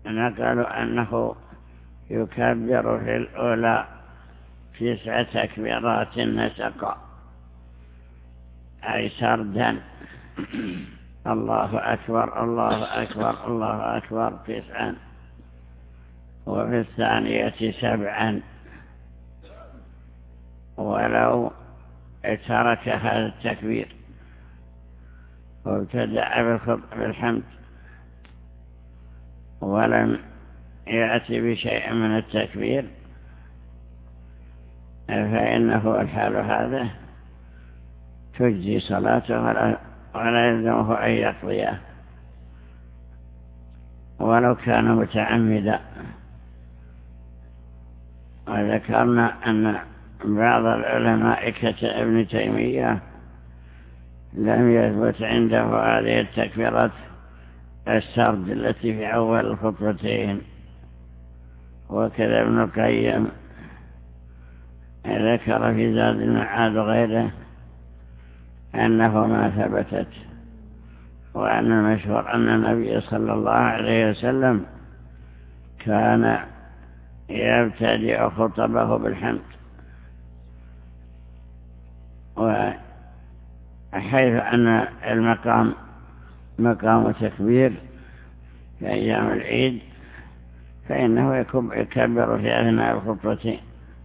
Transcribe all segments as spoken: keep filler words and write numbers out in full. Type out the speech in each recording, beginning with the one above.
نقلوا أنه يكبر في الأولى تسع تكبيرات نسقا أي سردا، الله أكبر الله أكبر الله أكبر تسعا، وفي الثانية سبعا، ولو ترك هذا التكبير وابتدأ بالحمد ولم يأتي بشيء من التكبير فإنه الحال هذا تجزي صلاته ولا, ولا يلزمه أن يقضيه ولو كان متعمدا. وذكرنا أن بعض العلماء كابن تيمية لم يثبت عنده هذه التكبيرات السرد التي في أول الخطبتين، وكذا ابن القيم ذكر في زاد المعاد غيره أنه ما ثبتت، وأن المشهور أن النبي صلى الله عليه وسلم كان يبتدئ خطبه بالحمد، وحيث أن المقام مقام تكبير في أيام العيد فإنه يكبر في أثناء الخطبتين،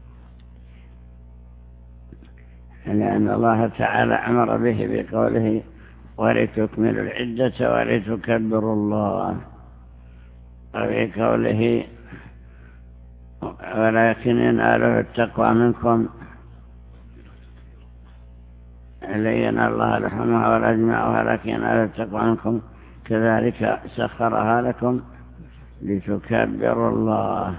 لأن الله تعالى أمر به بقوله ولتكملوا العدة ولتكبروا الله، وفي قوله ولكن يناله التقوى منكم لين الله لحمها ولا دماؤها ولكن يناله التقوى منكم كذلك سخرها لكم لتكبروا الله،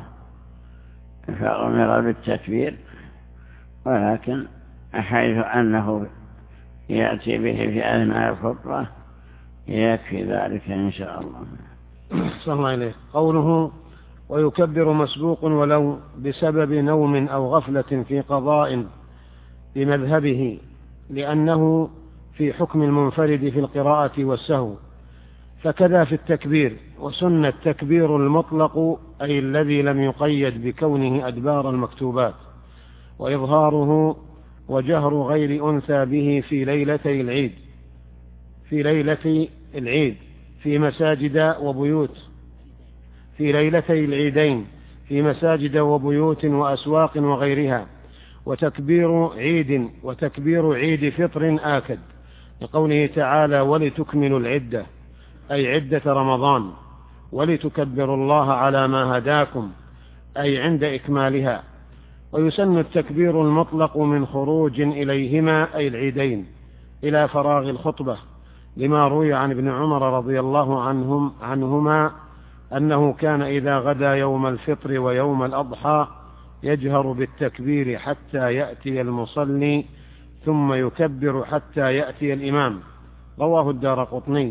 فأمر بالتكبير، ولكن حيث أنه يأتي به في أثناء الخطبة يكفي ذلك إن شاء الله. صلى الله عليه. قوله ويكبر مسبوق ولو بسبب نوم أو غفلة في قضاء بمذهبه، لأنه في حكم المنفرد في القراءة والسهو، فكذا في التكبير. وسن التكبير المطلق أي الذي لم يقيد بكونه أدبار المكتوبات، وإظهاره وجهر غير أنثى به في ليلتي العيد في ليلة العيد في مساجد وبيوت في ليلتي العيدين في مساجد وبيوت وأسواق وغيرها. وتكبير عيد وتكبير عيد فطر آكد، لقوله تعالى ولتكملوا العدة أي عدة رمضان، ولتكبروا الله على ما هداكم أي عند إكمالها. ويسن التكبير المطلق من خروج إليهما أي العيدين إلى فراغ الخطبة، لما روي عن ابن عمر رضي الله عنهم عنهما أنه كان إذا غدا يوم الفطر ويوم الأضحى يجهر بالتكبير حتى يأتي المصلي ثم يكبر حتى يأتي الإمام. رواه الدارقطني.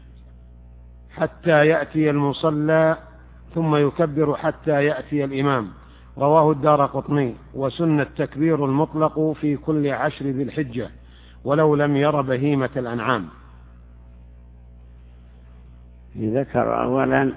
حتى يأتي المصلى ثم يكبر حتى يأتي الإمام، رواه الدارقطني. وسن التكبير المطلق في كل عشر ذي الحجة ولو لم ير بهيمة الأنعام. ذكر أولا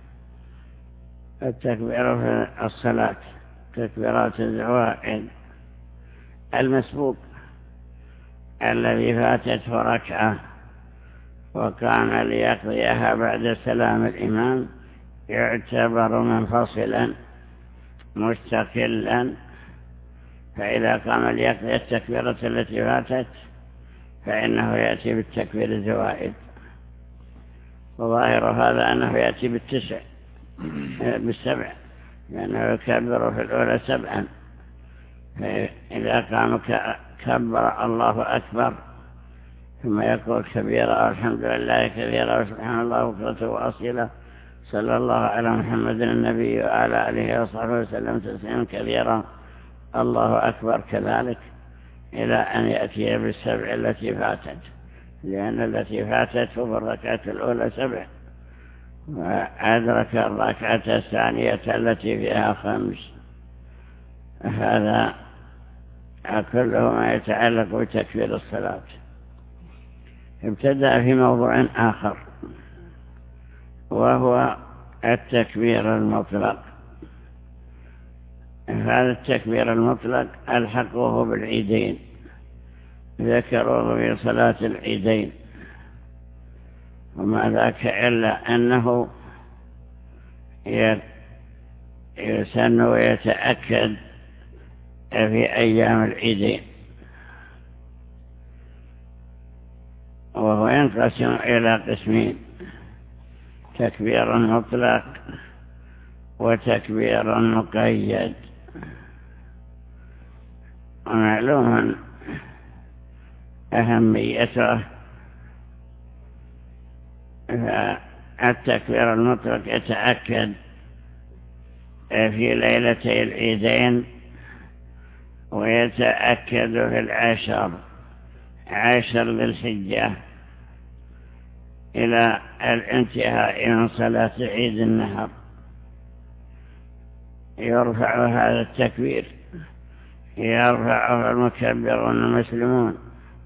التكبير في الصلاة، تكبيرات الزوائد، المسبوق الذي فاتته ركعة وكان ليقضيها بعد سلام الإمام يعتبر منفصلا مستقلا، فإذا قام ليقضي التكبيرة التي فاتت فإنه يأتي بالتكبير الزوائد. وظاهر هذا أنه يأتي بالتسع بالسبع، لأنه يكبر في الأولى سبعا، فإذا قام كبر الله أكبر ثم يقول كبيرا والحمد لله كبيرا وسبحان الله بكرة وأصيلا صلى الله على محمد النبي وعلى آله وصحبه وسلم تسليما كبيرا الله أكبر كذلك، إلى أن يأتي بالسبع التي فاتت، لأن التي فاتت في الركعة الأولى سبع، وأدرك الركعة الثانية التي فيها خمس. هذا كله ما يتعلق بتكبير الصلاة. ابتدأ في موضوع آخر، وهو التكبير المطلق. هذا التكبير المطلق الحقه بالعيدين، ذكروه في صلاة العيدين، وما ذاك إلا أنه يسن ويتأكد في أيام العيدين، وهو ينقسم إلى قسمين: تكبير مطلق وتكبير مقيد. ومعلوم أهميته، التكبير المطلق يتأكد في ليلتي العيدين، ويتأكد في العشر عشر ذي الحجة إلى الانتهاء من صلاة عيد النحر. يرفع هذا التكبير، يرفعه المكبرون المسلمون،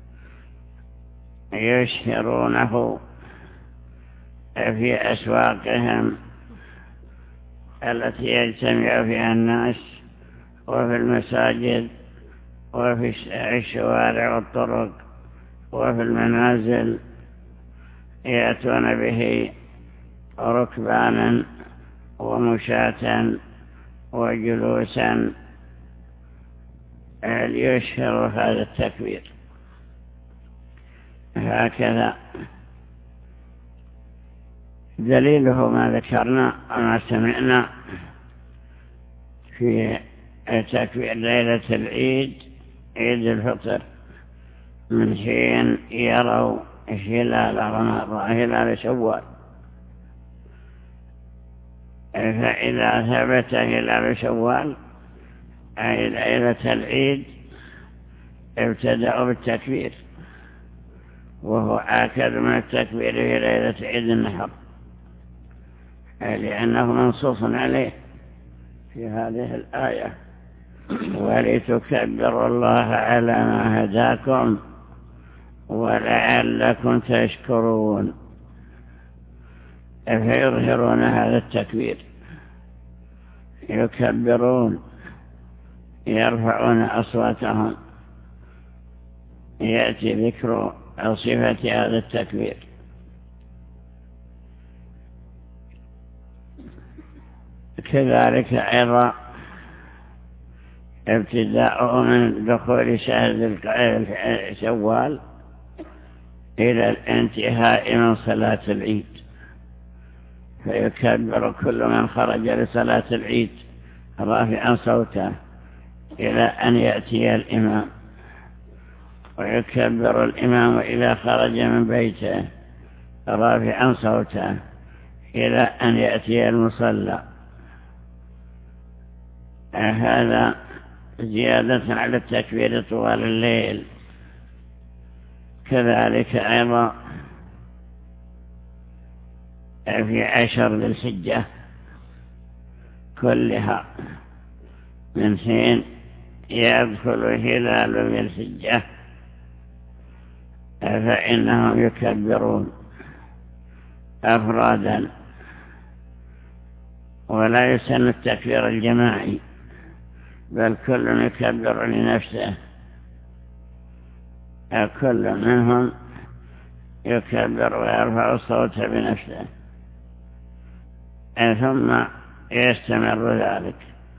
يشهرونه في أسواقهم التي يجتمع فيها الناس، وفي المساجد، وفي الشوارع والطرق، وفي المنازل، يأتون به ركبانا ومشاة وجلوسا ليشهر هذا التكبير. هكذا دليله ما ذكرنا وما سمعنا في تكبير ليلة العيد، عيد الفطر، من حين يروا هلال رمضان، هلال شوال، فإذا ثبت هلال شوال أي ليلة العيد ابتدأوا بالتكبير، وهو آكد من التكبير في ليلة عيد النحر، لأنه منصوص عليه في هذه الآية: ولتكبروا الله على ما هداكم ولعلكم تشكرون. فيظهرون هذا التكبير، يكبرون، يرفعون أصواتهم. يأتي ذكر صفة هذا التكبير. كذلك أيضا ابتداء من دخول شهر شوال إلى الانتهاء من صلاة العيد، فيكبر كل من خرج لصلاة العيد رافعا صوته إلى أن يأتي الإمام، ويكبر الإمام إذا خرج من بيته رافعا صوته إلى أن يأتي المصلى. هذا زيادة على التكبير طوال الليل. كذلك أيضا في عشر ذي الحجة كلها، من حين يدخل هلال ذي الحجة فإنهم يكبرون أفرادا، ولا يسن التكبير الجماعي، بل كل يكبر لنفسه، كل منهم يكبر ويرفع الصوت بنفسه، ثم يستمر ذلك.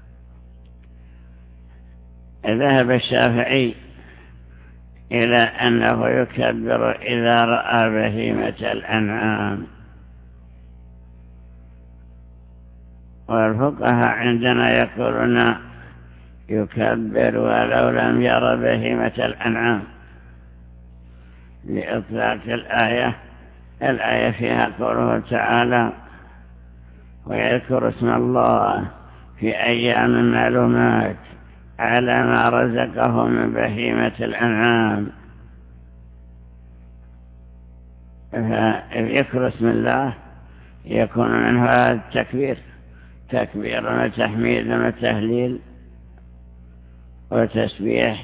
ذهب الشافعي إلى أنه يكبر إذا رأى بهيمة الأنعام، والفقهاء عندنا يقولون يكبر ولو لم ير بهيمة الأنعام، لإطلاق الآية. الآية فيها قوله تعالى: ويذكر اسم الله في أيام معلومات على ما رزقهم من بهيمة الأنعام. فذكر اسم الله يكون منه هذا التكبير، تكبير وتحميد وتهليل وتسبيح.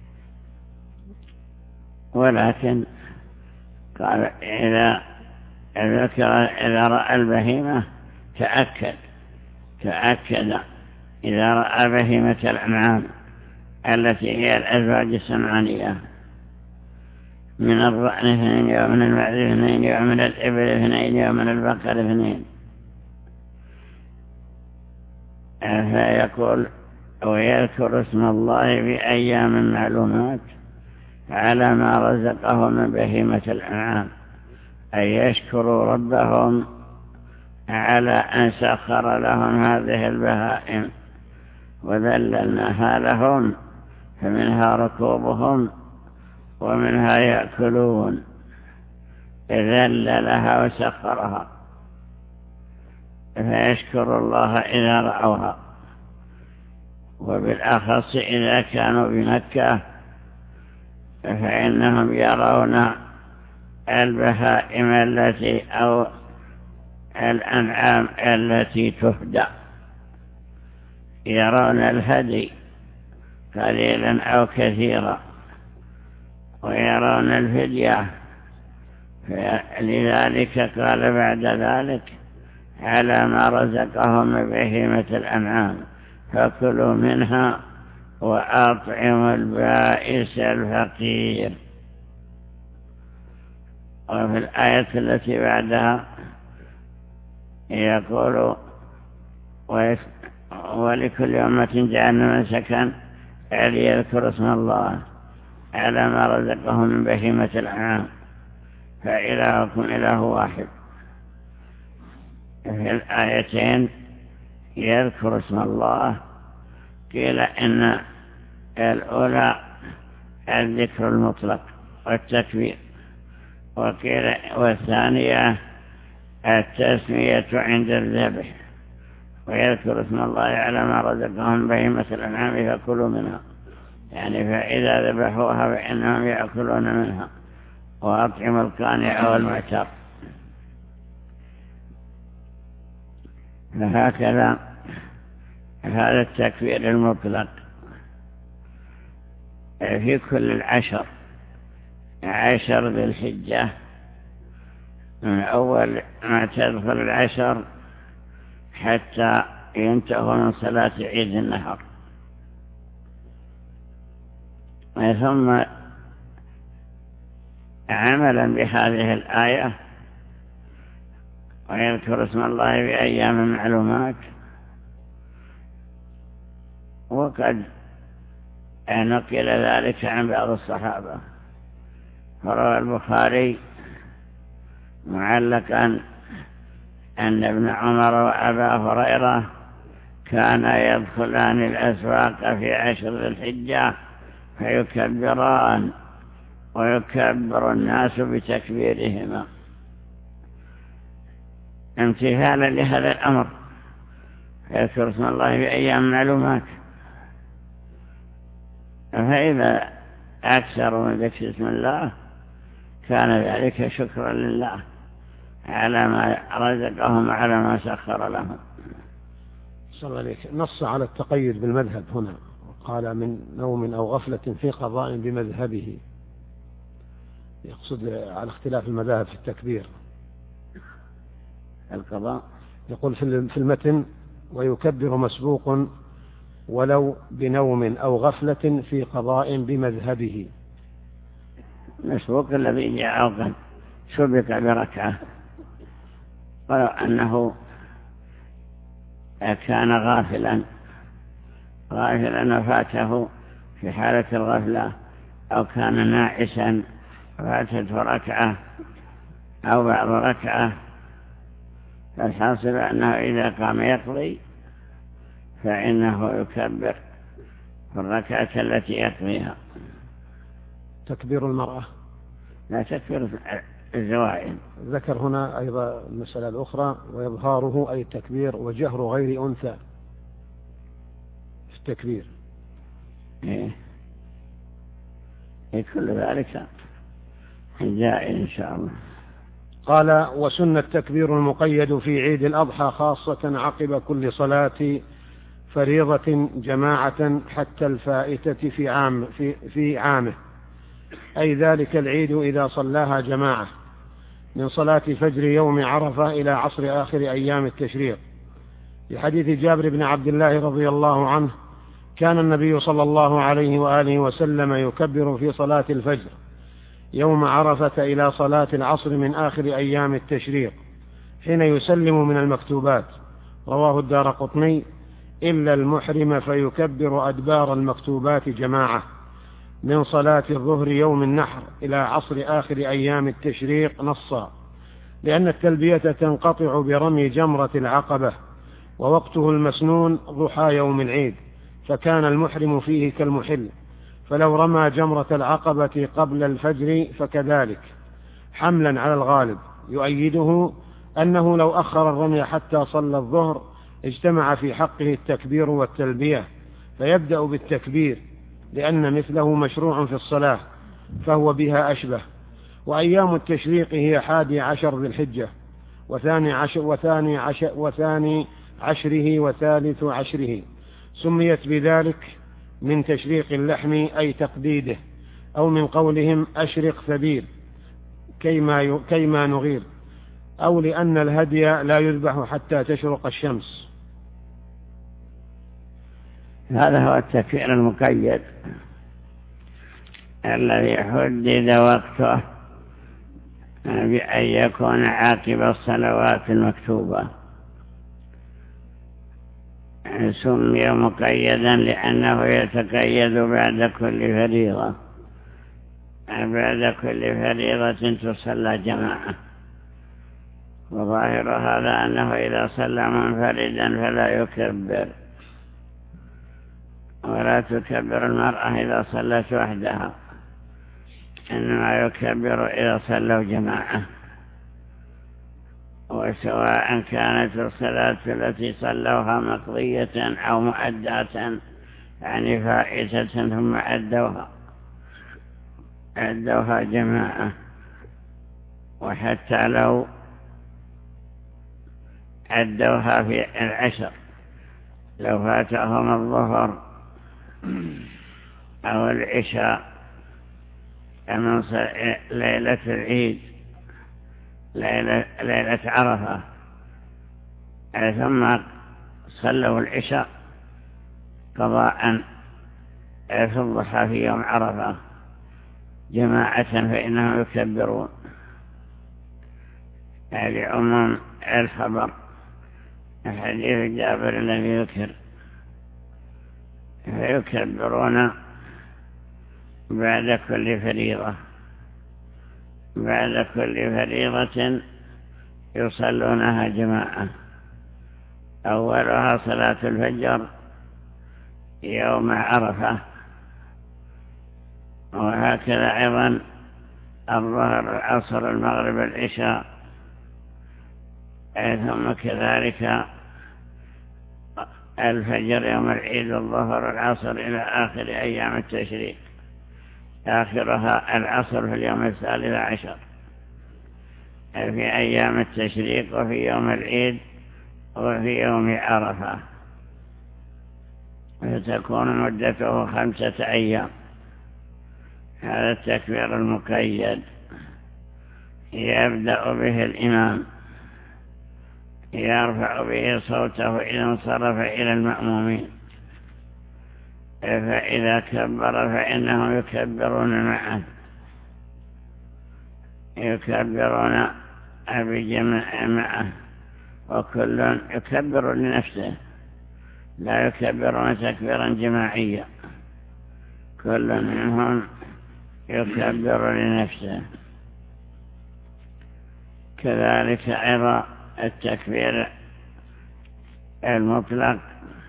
ولكن قال إذا ذكر إذا رأى البهيمة تأكد تأكد إذا رأى بهيمة الأنعام التي هي الأزواج السمعانية من الضأن اثنين ومن المعز اثنين ومن الإبل اثنين ومن البقر اثنين، فيقول ويذكر اسم الله بأيام معلومات على ما رزقهم من بهيمة الأنعام، أي يشكروا ربهم على أن سخر لهم هذه البهائم وذللناها لهم، فمنها ركوبهم ومنها يأكلون، ذللها وسخرها، فيشكر الله إذا رأوها، وبالأخص إذا كانوا بمكة فإنهم يرون البهائم التي أو الأنعام التي تهدى، يرون الهدي قليلا أو كثيرا، ويرون الفدية، لذلك قال بعد ذلك على ما رزقهم من بهيمة الأنعام فكلوا منها وأطعموا البائس الفقير. وفي الآية التي بعدها يقول ولكل أمة جعلنا منسكا ليذكروا اسم الله على ما رزقهم من بهيمة الأنعام فإلهكم إله واحد. في الآيتين يذكر اسم الله، قيل إن الأولى الذكر المطلق والتكبير، وقيل والثانية التسمية عند الذبح، ويذكر اسم الله على ما رزقهم بهيمة الأنعام فكلوا منها، يعني فإذا ذبحوها فإنهم يأكلون منها، وأطعموا القانع والمعتر. فهكذا هذا التكبير المطلق في كل العشر عشر ذي الحجة، من أول ما تدخل العشر حتى ينتهوا من صلاة عيد النحر. ثم عملا بهذه الآية ويذكر اسم الله بأيام معلومات، وقد نقل ذلك عن بعض الصحابة، فروى البخاري معلقا أن ابن عمر وأبا هريرة كانا يدخلان الأسواق في عشر ذي الحجة فيكبران ويكبر الناس بتكبيرهما امتثالا لهذا الأمر، فيذكر اسم الله بأيام معلومات. فإذا أكثر من ذكر اسم الله كان ذلك شكرا لله على ما رزقهم وعلى ما سخر لهم. صلى الله عليك. نص على التقيد بالمذهب هنا، قال من نوم أو غفلة في قضاء بمذهبه، يقصد على اختلاف المذاهب في التكبير. القضاء يقول في المتن ويكبر مسبوق ولو بنوم أو غفلة في قضاء بمذهبه. مسبوق الذي جاء قد سبق بركعة، ولو أنه كان غافلا غافلا فاته في حالة الغفلة، أو كان ناعسا فاتته ركعة أو بعض ركعة، فالحاصل أنه إذا قام يقضي فإنه يكبر في الركعة التي يقضيها. تكبير المرأة لا تكبير الزوائد. ذكر هنا أيضا المسألة الأخرى ويظهاره أي التكبير وجهر غير أنثى في التكبير. إيه. إيه كل ذلك جائز إن شاء الله. قال وسن التكبير المقيد في عيد الأضحى خاصة عقب كل صلاة فريضة جماعة حتى الفائتة في عام في, في عامه، أي ذلك العيد إذا صلاها جماعة من صلاة فجر يوم عرفة إلى عصر آخر أيام التشريق، في حديث جابر بن عبد الله رضي الله عنه: كان النبي صلى الله عليه وآله وسلم يكبر في صلاة الفجر يوم عرفة إلى صلاة العصر من آخر أيام التشريق حين يسلم من المكتوبات. رواه الدارقطني: إلا المحرم فيكبر أدبار المكتوبات جماعة من صلاة الظهر يوم النحر إلى عصر آخر أيام التشريق نصا، لأن التلبية تنقطع برمي جمرة العقبة، ووقته المسنون ضحى يوم العيد، فكان المحرم فيه كالمحل، فلو رمى جمرة العقبة قبل الفجر فكذلك، حملا على الغالب. يؤيده أنه لو أخر الرمي حتى صلى الظهر اجتمع في حقه التكبير والتلبية، فيبدأ بالتكبير لأن مثله مشروع في الصلاة فهو بها أشبه. وأيام التشريق هي حادي عشر ذي الحجة وثاني عشر وثاني عشر وثاني عشره وثالث عشره، سميت بذلك من تشريق اللحم أي تقديده، أو من قولهم أشرق ثبير كيما, كيما نغير، أو لأن الهدي لا يذبح حتى تشرق الشمس. هذا هو التكبير المقيد الذي حدد وقته بأن يكون عاقب الصلوات المكتوبة. سمي مقيدا لأنه يتقيد بعد كل فريضة بعد كل فريضة تصلى جماعة. وظاهر هذا أنه إذا صلى منفردا فلا يكبر، ولا تكبر المرأة إذا صلت وحدها، إنما يكبر إذا صلوا جماعة. وسواء كانت الصلاة التي صلوها مقضية أو مؤداة، يعني فائتة ثم أدوها أدوها جماعة. وحتى لو أدوها في العشر، لو فاتهم الظهر أو العشاء من ليلة العيد ليلة, ليلة عرفة ثم صلوا العشاء قضاء في الضحى في يوم عرفة جماعة فإنهم يكبرون لعموم الخبر حديث جابر الذي يذكر، فيكبرون بعد كل فريضة بعد كل فريضة يصلونها جماعة. أولها صلاة الفجر يوم عرفة، وهكذا أيضا الظهر العصر المغرب العشاء، ثم كذلك الفجر يوم العيد الظهر العصر إلى آخر أيام التشريق، آخرها العصر في اليوم الثالث عشر في أيام التشريق، وفي يوم العيد وفي يوم عرفة، فتكون مدته خمسة أيام. هذا التكبير المقيد يبدأ به الإمام، يرفع به صوته إذا انصرف إلى المأمومين، فإذا كبر فإنهم يكبرون معه، يكبرون بجماعة معه، وكل يكبر لنفسه، لا يكبرون تكبيرا جماعيا، كل منهم يكبر لنفسه. كذلك أيضا التكبير المطلق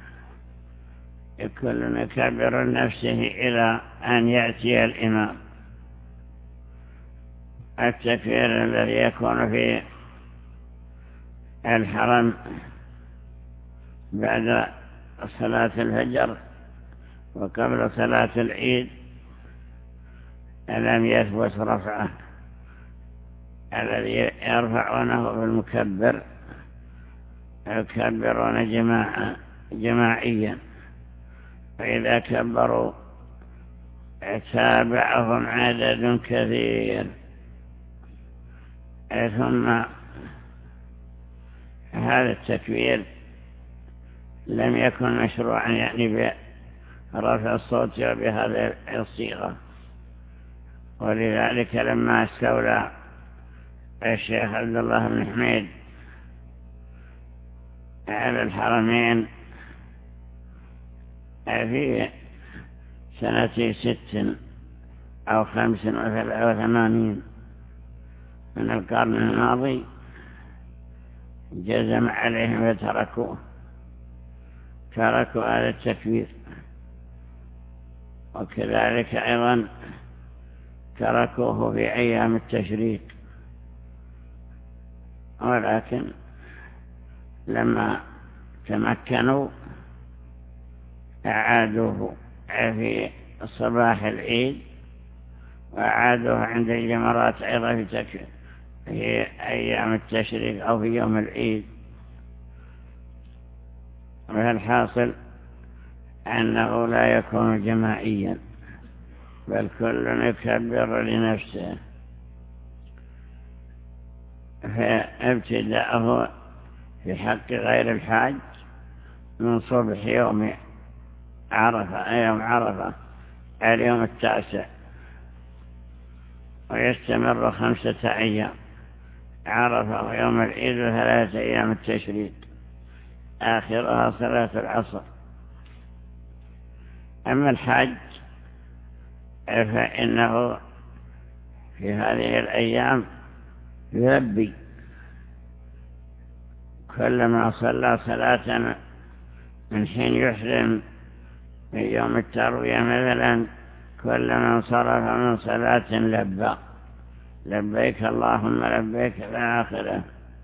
كل يكبر لنفسه إلى أن يأتي الإمام. التكبير الذي يكون في الحرم بعد صلاة الفجر وقبل صلاة العيد لم يثبت رفعه، الذي يرفعونه بالمكبر يكبرون جماعة جماعيا، فإذا كبروا تابعهم عدد كثير. ثم هذا التكبير لم يكن مشروعا يعني برفع الصوت وبهذه الصيغة. ولذلك لما استولى الشيخ عبد الله بن حميد على الحرمين في سنة ست أو خمس وثمانين من القرن الماضي جزم عليهم فتركوه تركوا هذا التكبير. وكذلك أيضا تركوه في أيام التشريق، ولكن لما تمكنوا أعادوه في صباح العيد وأعادوه عند الجمرات أيضا في تكبير في أيام التشريق أو في يوم العيد. والحاصل أنه لا يكون جماعيا بل كل يكبر لنفسه. فابتداءه في حق غير الحاج من صبح يوم عرفة يوم عرفة اليوم التاسع، ويستمر خمسة أيام عرفة ويوم العيد وثلاثة أيام التشريق آخرها صلاة العصر. أما الحج فإنه في هذه الأيام يلبي كلما صلى صلاة من حين يحرم من يوم التروية مثلا، كلما انصرف من صلاة لبى لبيك اللهم لبيك إلى آخره،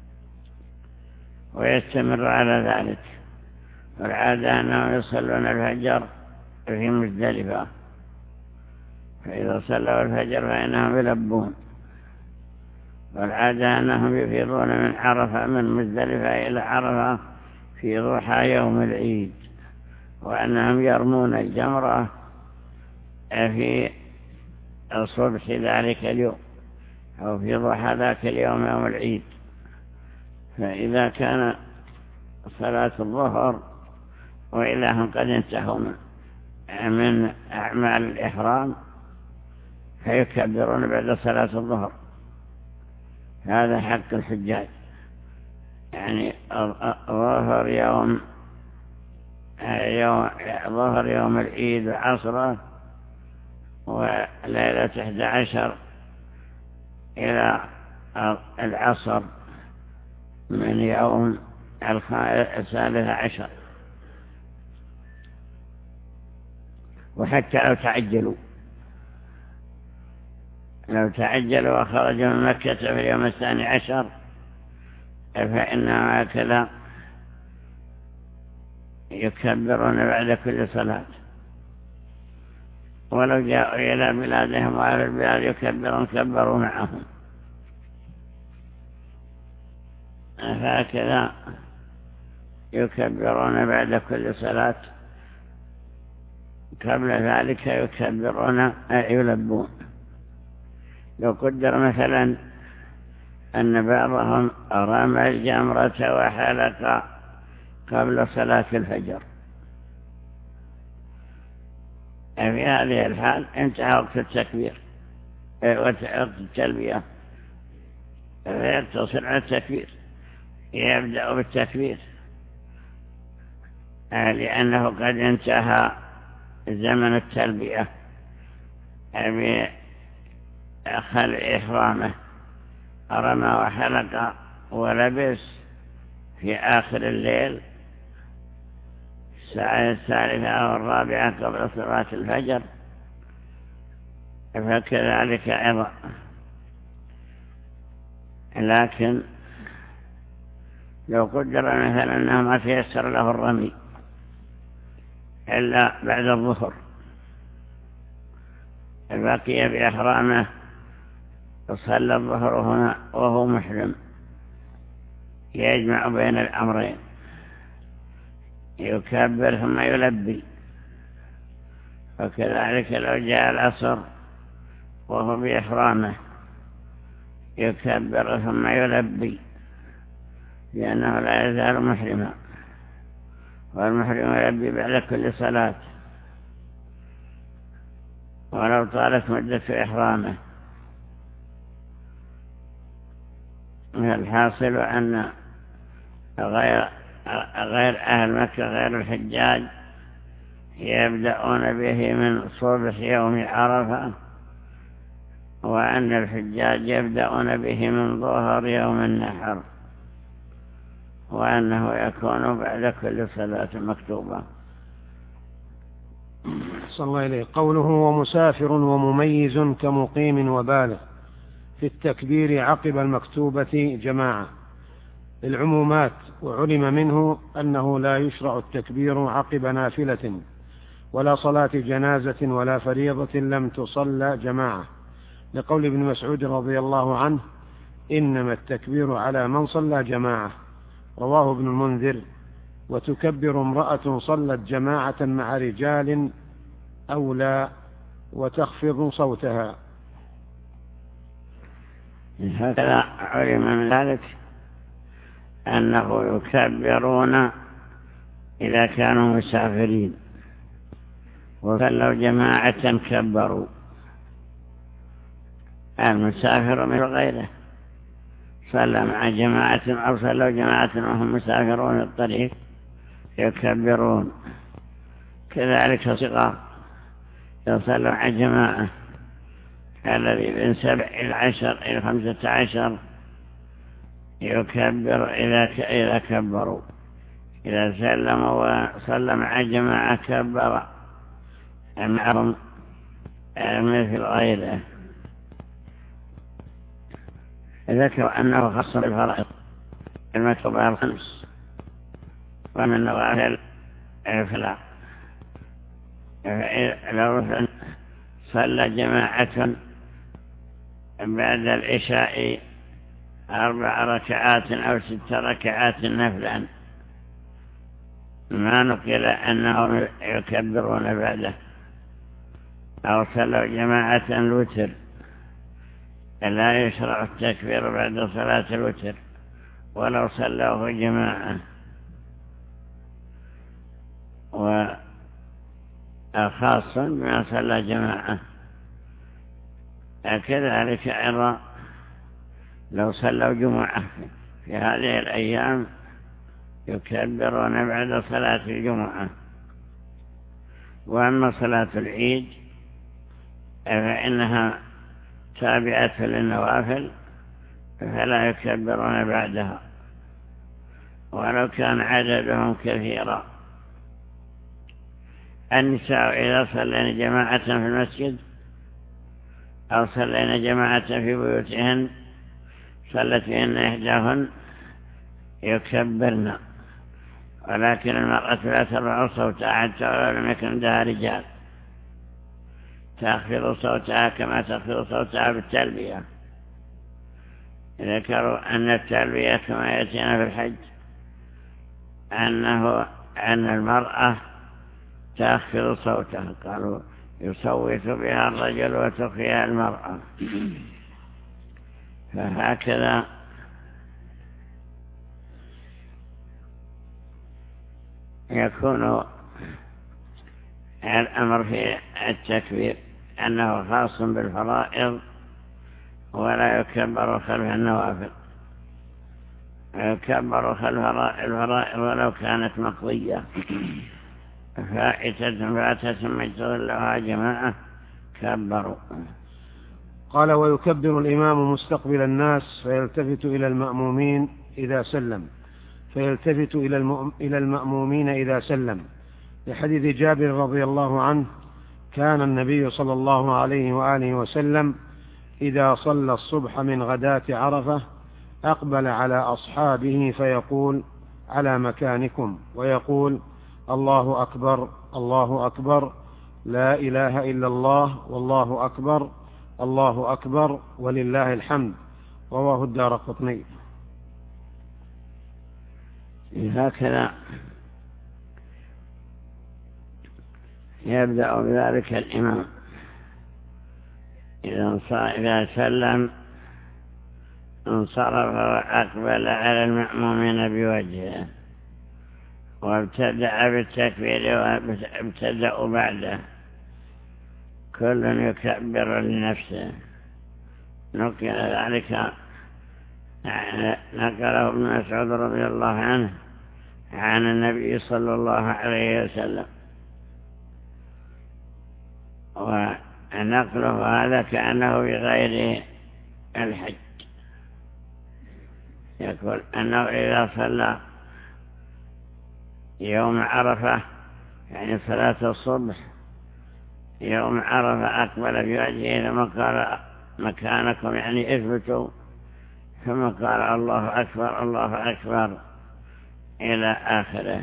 ويستمر على ذلك. والعادة أنهم يصلون الفجر في مزدلفة، فإذا صلوا الفجر فإنهم يلبون. والعادة أنهم يفيضون من عرفة من مزدلفة إلى عرفة في ضحى يوم العيد، وأنهم يرمون الجمرة في الصبح ذلك اليوم أو في ضحى ذاك اليوم يوم العيد. فإذا كان صلاة الظهر وإذا هم قد انتهوا من أعمال الإحرام فيكبرون بعد صلاة الظهر. هذا حق الحجاج، يعني ظهر يوم يوم ظهر يوم العيد وعصره وليلة إحدى عشر إلى العصر من يوم الثالث عشر. وحتى لو تعجلوا لو تعجلوا وخرجوا من مكة في اليوم الثاني عشر فإنهم هكذا يكبرون بعد كل صلاة، ولو جاءوا إلى بلادهم وأهل البلاد يكبرون كبروا معهم. فهكذا يكبرون بعد كل صلاة، قبل ذلك يكبرون يلبون. لو قدر مثلا أن بعضهم رمى الجمرة وحلق قبل صلاة الفجر، في هذه الحال انتهى وقت التكبير وقت التلبية، فيتصل على التكبير، يبدأ بالتكبير لأنه قد انتهى زمن التلبية بأخل إحرامه، رمى وحلق ولبس في آخر الليل الساعة الثالثة أو الرابعة قبل صلاة الفجر، فكذلك أيضا. لكن لو قدر مثلا أنه ما تيسر له الرمي إلا بعد الظهر، بقي بإحرامه وصلى الظهر هنا وهو محرم، يجمع بين الأمرين، يكبر ثم يلبي. وكذلك لو جاء العصر وهو بإحرامه يكبر ثم يلبي، لأنه لا يزال محرما. والمحرم يلبي بعد كل صلاة ولو طالت مدة إحرامه. الحاصل أن غير غير أهل مكة غير الحجاج يبدأون به من صبح يوم عرفة، وأن الحجاج يبدأون به من ظهر يوم النحر، وأنه يكون بعد كل صلاة مكتوبة. صلى الله عليه. قوله ومسافر ومميز كمقيم وبالغ في التكبير عقب المكتوبة جماعة العمومات، وعلم منه أنه لا يشرع التكبير عقب نافلة ولا صلاة جنازة ولا فريضة لم تصلى جماعة، لقول ابن مسعود رضي الله عنه إنما التكبير على من صلى جماعة، رواه ابن المنذر. وتكبر امرأة صلت جماعة مع رجال أو لا وتخفض صوتها. هكذا علم من ذلك أنه يكبرون إذا كانوا مسافرين، وصلوا جماعة كبروا. المسافر من غيره صلى مع جماعة أو صلوا جماعة وهم مسافرون الطريق يكبرون. كذلك الصغار يصلوا مع جماعة، الذي من سبع إلى عشر إلى خمسة عشر يكبر إذا كبروا. إذا سلموا وصلى مع جماعة كبر معهم مثل غيره. ذكر أنه خاص بالفرائض المكتوبة الخمس ومن نوافل الفلاح. لو صلى جماعة بعد العشاء أربع ركعات أو ست ركعات نفلا ما نقل أنهم يكبرون بعده، أو صلوا جماعة الوتر لا يشرع التكبير بعد صلاة الوتر ولو صلوه جماعة. وخاص بما صلى جماعة. كذلك أيضا لو صلوا جمعة في هذه الأيام يكبرون بعد صلاة الجمعة. وأما صلاة العيد فإنها تابعة للنوافل فلا يكبرون بعدها ولو كان عددهم كثيرا. النساء إذا صلين جماعة في المسجد أو صلين جماعة في بيوتهن صلت بهن إحداهن يكبرن، ولكن المرأة لا ترفع صوتها حتى ولو لم يكن عندها رجال، تخفض صوتها كما تخفض صوتها بالتلبية. ذكروا أن التلبية كما يأتينا في الحج أنه أن المرأة تخفض صوتها، قالوا يصوت بها الرجل وتخفيها المرأة. فهكذا يكون الأمر في التكبير أنه خاص بالفرائض ولا يكبر خلف النوافل. يكبر خلف الفرائض ولو كانت مقضية فائتة فاتة مجتغل لها جماعة كبروا. قال ويكبر الإمام مستقبل الناس فيلتفت إلى المأمومين إذا سلم فيلتفت إلى المأمومين إذا سلم لحديث جابر رضي الله عنه كان النبي صلى الله عليه وآله وسلم إذا صلى الصبح من غداة عرفة أقبل على أصحابه فيقول على مكانكم، ويقول الله أكبر الله أكبر لا إله إلا الله والله أكبر الله أكبر ولله الحمد، رواه الدارقطني. هكذا يبدأ بذلك الإمام إذا سلم انصرف وأقبل على المأمومين بوجهه وابتدأ بالتكبير وابتدأ بعده، كل يكبر لنفسه. نقل ذلك نقله ابن مسعود رضي الله عنه عن النبي صلى الله عليه وسلم. ونقله هذا كأنه بغير الحج، يقول أنه إذا صلى يوم عرفة، يعني صلاة الصبح يوم عرفة، أقبل بوجهه ثم قال مكانكم، يعني اثبتوا، ثم قال الله أكبر الله أكبر إلى آخره.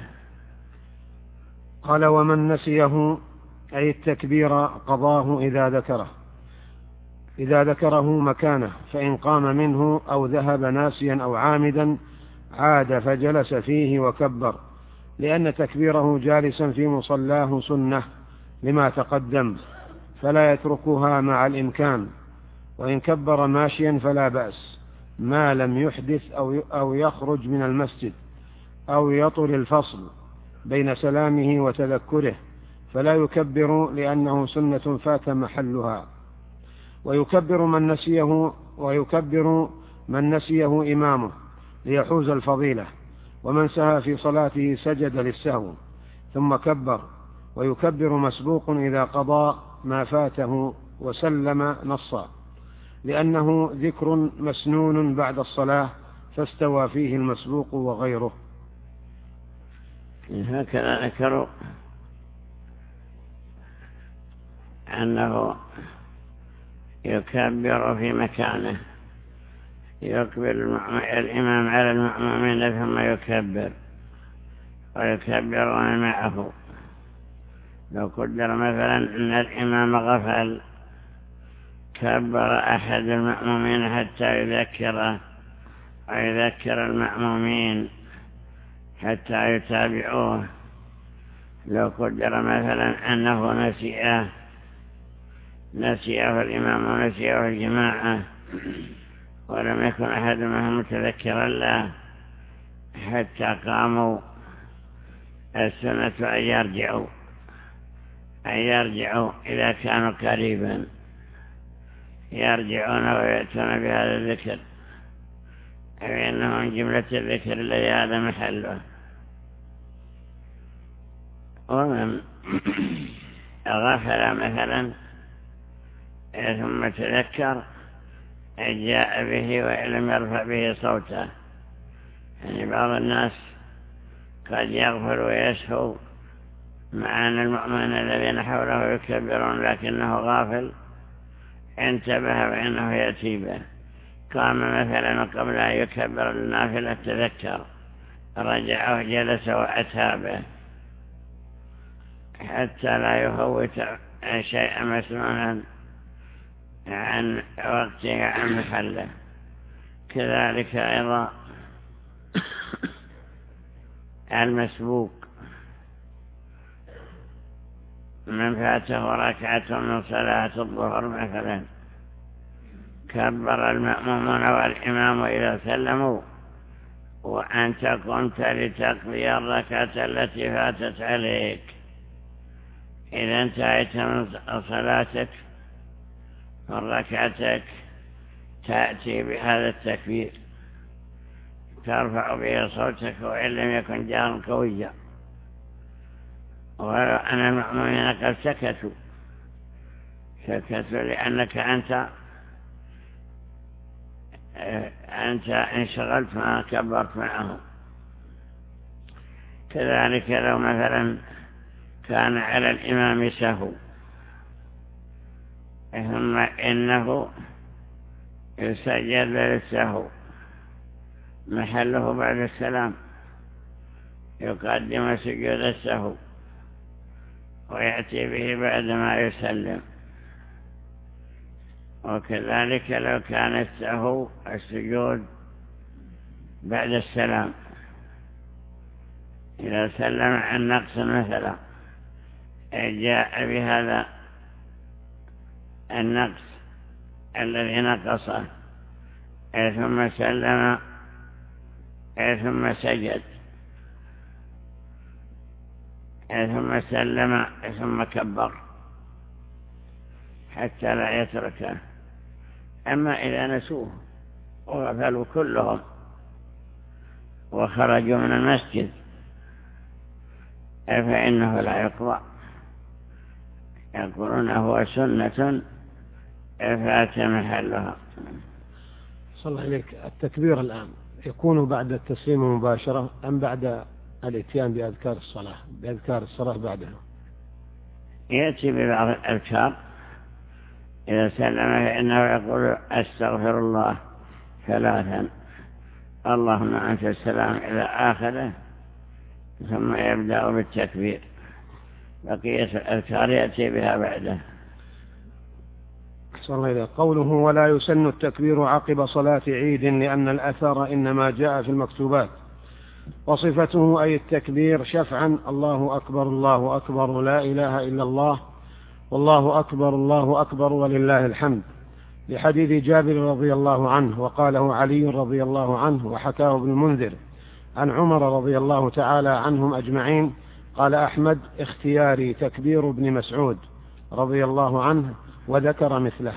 قال ومن نسيه أي التكبير قضاه إذا ذكره إذا ذكره مكانه، فإن قام منه أو ذهب ناسيا أو عامدا عاد فجلس فيه وكبر، لأن تكبيره جالسا في مصلاه سنة لما تقدم، فلا يتركها مع الإمكان. وإن كبر ماشيا فلا بأس، ما لم يحدث أو يخرج من المسجد أو يطل الفصل بين سلامه وتذكره، فلا يكبر لأنه سنة فات محلها. ويكبر من نسيه ويكبر من نسيه إمامه ليحوز الفضيلة، ومن سهى في صلاته سجد للسهو ثم كبر. ويكبر مسبوق إذا قضى ما فاته وسلم نصا، لأنه ذكر مسنون بعد الصلاة فاستوى فيه المسبوق وغيره. هكذا ذكروا أنه يكبر في مكانه، يقبل الإمام على المأمومين ثم يكبر ويكبرون معه. لو قدر مثلا أن الإمام غفل كبر أحد المأمومين حتى يذكره ويذكر المأمومين حتى يتابعوه. لو قدر مثلا أنه نسيه نسيه الإمام ونسيه الجماعة ولم يكن أحد منهم متذكرا له حتى قاموا، السنة أن يرجعوا أن يرجعوا إذا كانوا قريبا، يرجعون ويأتون بهذا الذكر، فإنه من جملة الذكر الذي هذا محله. ومن غفل مثلا ثم تذكر جاء به وإن لم يرفع به صوته. يعني بعض الناس قد يغفل ويسهو مع أن المؤمنين الذين حوله يكبرون لكنه غافل، انتبه وإنه يأتي به. قام مثلا قبل أن يكبر النافلة تذكر، رجع وجلس وأتى به حتى لا يفوت شيئا مسنونا عن وقته عن محله. كذلك أيضا المسبوق من فاته ركعة من صلاة الظهر مثلا، كبر المأمومون والإمام إذا سلموا وأنت قمت لتقضي الركعة التي فاتت عليك. إذا انتهيت من صلاتك وركعتك تأتي بهذا التكبير، ترفع به صوتك وإن لم يكن جارا قويا، ولو أن المأمومين قد سكتوا سكتوا لأنك أنت أنت انشغلت ما كبرت معهم. كذلك لو مثلا كان على الإمام سهو ثم إنه يسجد للسهو محله بعد السلام، يقدم سجود السهو ويأتي به بعدما يسلم. وكذلك لو كان السهو السجود بعد السلام، إذا سلم عن نقص مثلا جاء بهذا النقص الذي نقصه ثم سلم ثم سجد، ثم سلم ثم كبر حتى لا يتركه. أما إذا نسوه وغفلوا كلهم وخرجوا من المسجد فإنه لا يقضى، يقولون هو سنة فات محلها. صلى الله عليك. التكبير الآن يكون بعد التسليم مباشرة أم بعد الاتيان بأذكار الصلاة بأذكار الصلاة بعدها؟ يأتي ببعض الأذكار. إذا سلم فإنه يقول أستغفر الله ثلاثا، اللهم أنت السلام إلى آخره، ثم يبدأ بالتكبير. بقية الأذكار يأتي بها بعده. صلى الله عليه. قوله ولا يسن التكبير عقب صلاة عيد لأن الأثر إنما جاء في المكتوبات، وصفته أي التكبير شفعا الله أكبر الله أكبر لا إله إلا الله والله أكبر الله أكبر ولله الحمد، لحديث جابر رضي الله عنه، وقاله علي رضي الله عنه، وحكاه ابن المنذر عن عمر رضي الله تعالى عنهم أجمعين. قال أحمد اختياري تكبير ابن مسعود رضي الله عنه، وذكر مثله.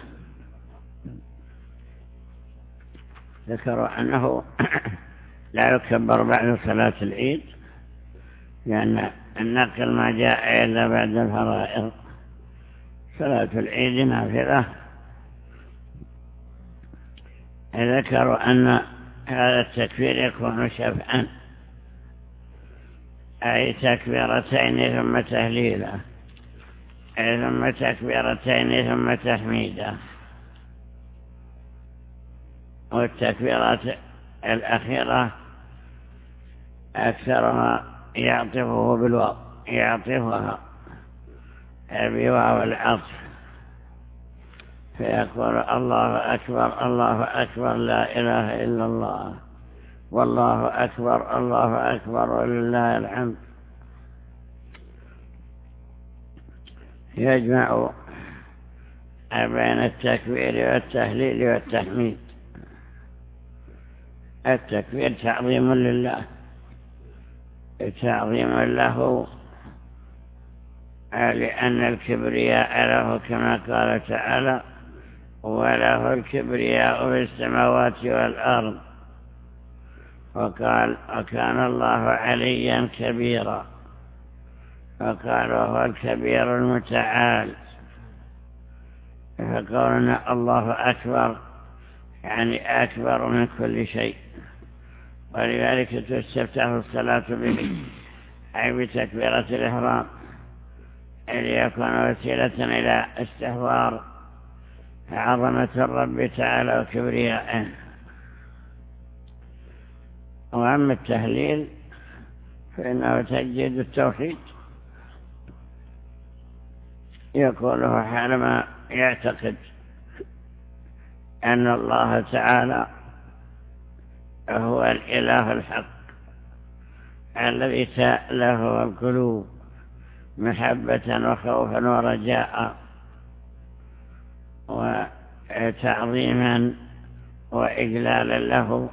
ذكر أنه لا يكبر بعد صلاة العيد، لأن النقل ما جاء إلا بعد الفرائض. صلاة العيد نافلة. ذكروا أن هذا التكبير يكون شفعا، أي تكبيرتين ثم تهليلة، أي ثم تكبيرتين ثم تحميدة. والتكبيرات الأخيرة أكثرها يعطفه بالواو، يعطفها بواو العطف، فيقول الله أكبر الله أكبر لا إله إلا الله والله أكبر الله أكبر ولله الحمد. يجمع بين التكبير والتهليل والتحميد. التكبير تعظيم لله، تعظيم له لأن الكبرياء له كما قال تعالى وله الكبرياء في السماوات والأرض. وقال وكان الله عليا كبيرا، وقال وهو الكبير المتعال. فقولنا الله أكبر يعني أكبر من كل شيء، ولذلك تستفتح الصلاة به أي بتكبيرة الإحرام ليكون وسيلة إلى استحضار عظمة الرب تعالى وكبريائه. وأما التهليل فإنه تجديد التوحيد، يقوله حالما يعتقد أن الله تعالى هو الإله الحق الذي تأله القلوب محبة وخوفا ورجاء وتعظيما وإجلالا له،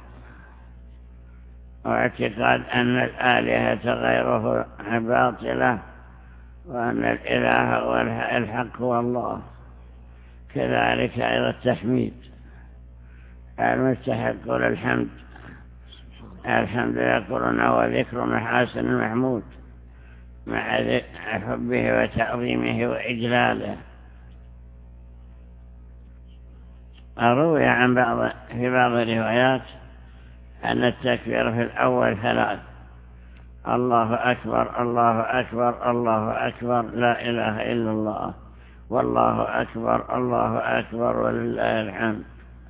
واعتقاد أن الآلهة غيره باطلة، وأن الإله هو الحق هو الله. كذلك أيضا التحميد المستحق للحمد، الحمد يقولون هو ذكر محاسن المحمود مع حبه وتعظيمه وإجلاله. روي عن بعض في بعض الروايات أن التكبير في الأول ثلاث، الله أكبر الله أكبر الله أكبر لا إله إلا الله والله أكبر الله أكبر ولله الحمد.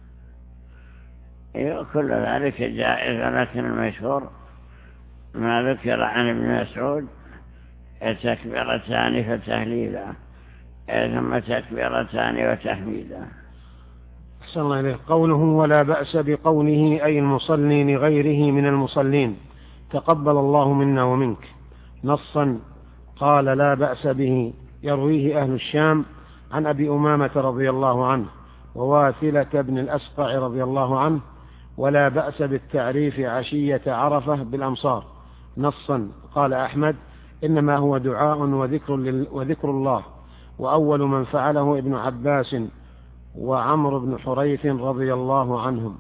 كل ذلك جائز، لكن المشهور ما ذكر عن ابن مسعود تكبيرتان فتهليلا ثم تكبيرتان وتحميدا. صلى الله عليه. قوله ولا بأس بقوله أي المصلي لغيره من المصلين تقبل الله منا ومنك، نصا قال لا بأس به، يرويه أهل الشام عن أبي أمامة رضي الله عنه وواثلة بن الأسقع رضي الله عنه، ولا بأس بالتعريف عشية عرفة بالأمصار، نصا قال أحمد إنما هو دعاء وذكر, وذكر الله. وأول من فعله ابن عباس وعمرو بن حريث رضي الله عنهم.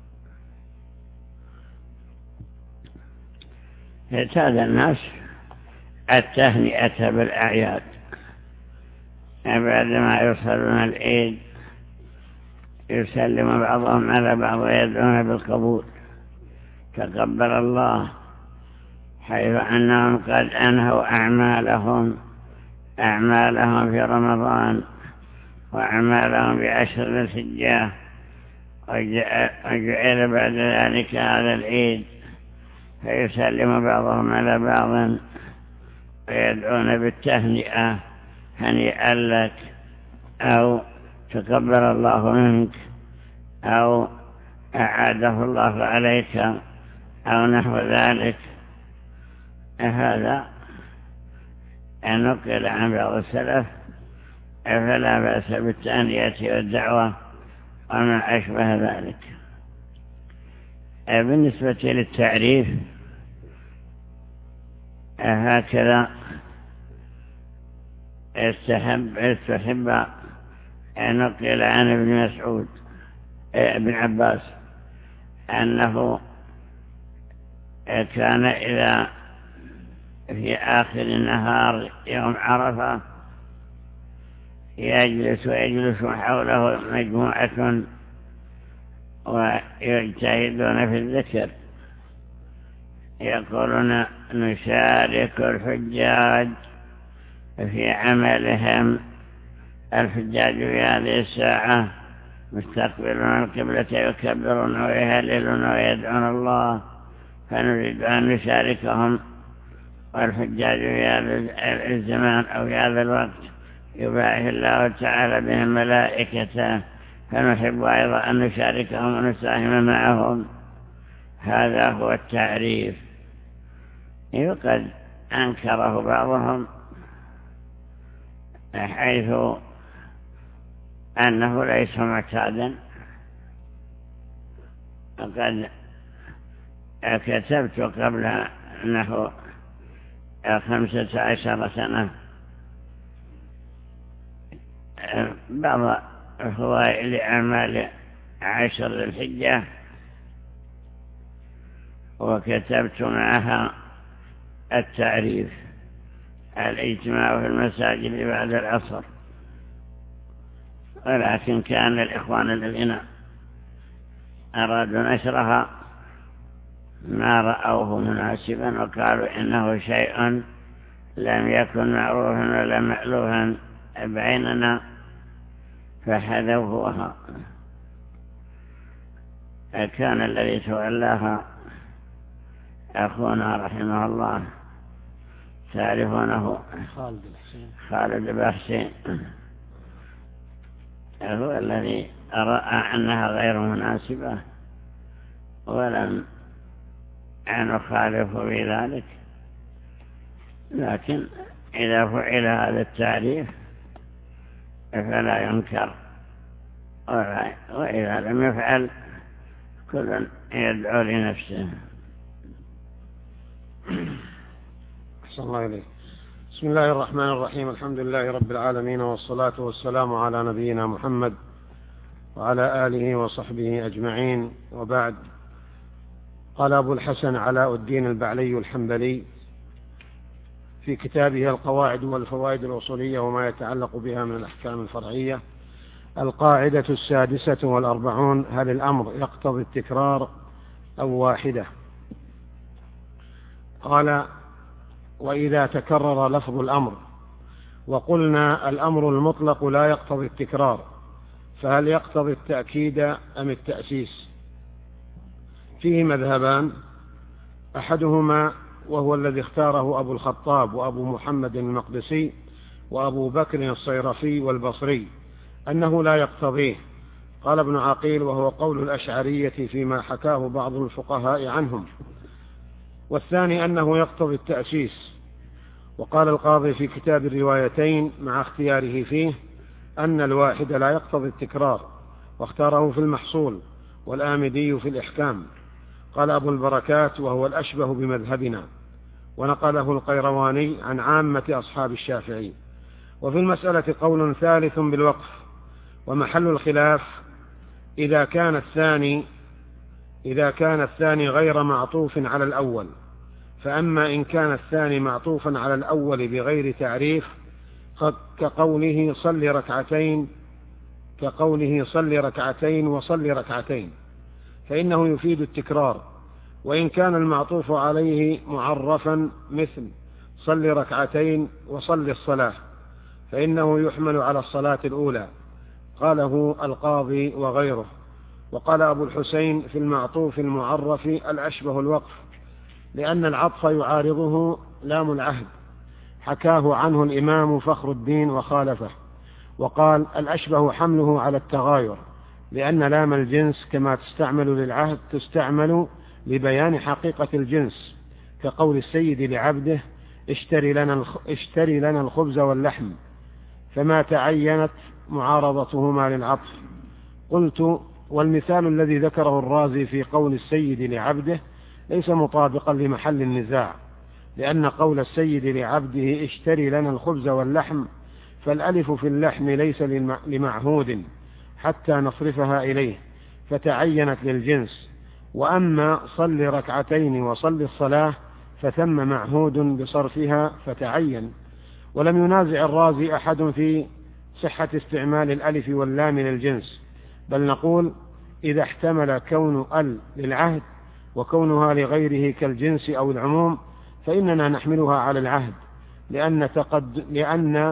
اعتاد الناس التهنئة بالأعياد بعدما يصلون العيد يسلم بعضهم على بعض ويدعون بالقبول تقبل الله، حيث أنهم قد أنهوا أعمالهم أعمالهم في رمضان وأعمالهم بعشر ذي الحجة، وجعل بعد ذلك هذا العيد فيسلم بعضهم على بعض ويدعون بالتهنئة هنيئا لك أو تقبل الله منك أو أعاده الله عليك أو نحو ذلك. هذا نقل عن بعض السلف فلا بأس بالتهنئة والدعوة وما أشبه ذلك. بالنسبة للتعريف هكذا استحب استحب نقل عن ابن مسعود ابن عباس أنه كان إذا في آخر النهار يوم عرفة يجلس ويجلس حوله مجموعة ويجتهدون في الذكر، يقولون نشارك الحجاج في عملهم. الحجاج في هذه الساعة مستقبلون القبلة يكبرون ويهللون ويدعون الله، فنريد أن نشاركهم. والحجاج في هذا الزمان أو في هذا الوقت يباعث الله تعالى بهم ملائكته، فنحب أيضا أن نشاركهم ونساهم معهم. هذا هو التعريف. وقد أنكره بعضهم حيث أنه ليس معتادا. وقد كتبت قبل نحو خمسة عشر سنة بعض فضائل أعمال عشر ذي الحجة، وكتبت معها التعريف الاجتماع في المساجد بعد العصر، ولكن كان الإخوان الذين أرادوا نشرها ما رأوه مناسبا وقالوا إنه شيء لم يكن معروفا ولا مألوفا بيننا فحذفوها. كان الذي تولاها أخونا رحمه الله تعرفونه خالد الحسين خالد الحسين، هو الذي رأى أنها غير مناسبة ولم نخالف في ذلك. لكن إذا فعل هذا التعريف فلا ينكر، وإذا لم يفعل كل يدعو لنفسه. أحسن الله إليك. بسم الله الرحمن الرحيم. الحمد لله رب العالمين، والصلاة والسلام على نبينا محمد وعلى آله وصحبه أجمعين، وبعد. قال أبو الحسن علاء الدين البعلي الحنبلي في كتابه القواعد والفوائد الأصولية وما يتعلق بها من الأحكام الفرعية: القاعدة السادسة والأربعون: هل الأمر يقتضي التكرار أو واحدة؟ قال: وإذا تكرر لفظ الأمر وقلنا الأمر المطلق لا يقتضي التكرار، فهل يقتضي التأكيد أم التأسيس؟ فيه مذهبان: أحدهما وهو الذي اختاره أبو الخطاب وأبو محمد المقدسي وأبو بكر الصيرفي والبصري، أنه لا يقتضيه. قال ابن عقيل وهو قول الأشعرية فيما حكاه بعض الفقهاء عنهم. والثاني أنه يقتضي التأسيس. وقال القاضي في كتاب الروايتين مع اختياره فيه أن الواحد لا يقتضي التكرار، واختاره في المحصول، والآمدي في الإحكام. قال أبو البركات وهو الأشبه بمذهبنا: ونقله القيرواني عن عامة أصحاب الشافعي. وفي المسألة قول ثالث بالوقف، ومحل الخلاف إذا كان الثاني إذا كان الثاني غير معطوف على الأول. فأما إن كان الثاني معطوفا على الأول بغير تعريف كقوله صل ركعتين كقوله صل ركعتين وصل ركعتين فإنه يفيد التكرار. وإن كان المعطوف عليه معرفا مثل صل ركعتين وصل الصلاة فإنه يحمل على الصلاة الأولى، قاله القاضي وغيره. وقال أبو الحسين في المعطوف المعرف الأشبه الوقف، لأن العطف يعارضه لام العهد، حكاه عنه الإمام فخر الدين وخالفه. وقال الأشبه حمله على التغاير، لأن لام الجنس كما تستعمل للعهد تستعمل لبيان حقيقة الجنس، كقول السيد لعبده اشتري لنا اشتري لنا الخبز واللحم، فما تعينت معارضتهما للعطف. قلت والمثال الذي ذكره الرازي في قول السيد لعبده ليس مطابقا لمحل النزاع، لأن قول السيد لعبده اشتري لنا الخبز واللحم فالألف في اللحم ليس لمعهود حتى نصرفها إليه فتعينت للجنس. وأما صل ركعتين وصل الصلاة فثم معهود بصرفها فتعين. ولم ينازع الرازي أحد في صحة استعمال الألف واللام للجنس، بل نقول إذا احتمل كون ال للعهد وكونها لغيره كالجنس أو العموم فإننا نحملها على العهد، لأن, تقد لأن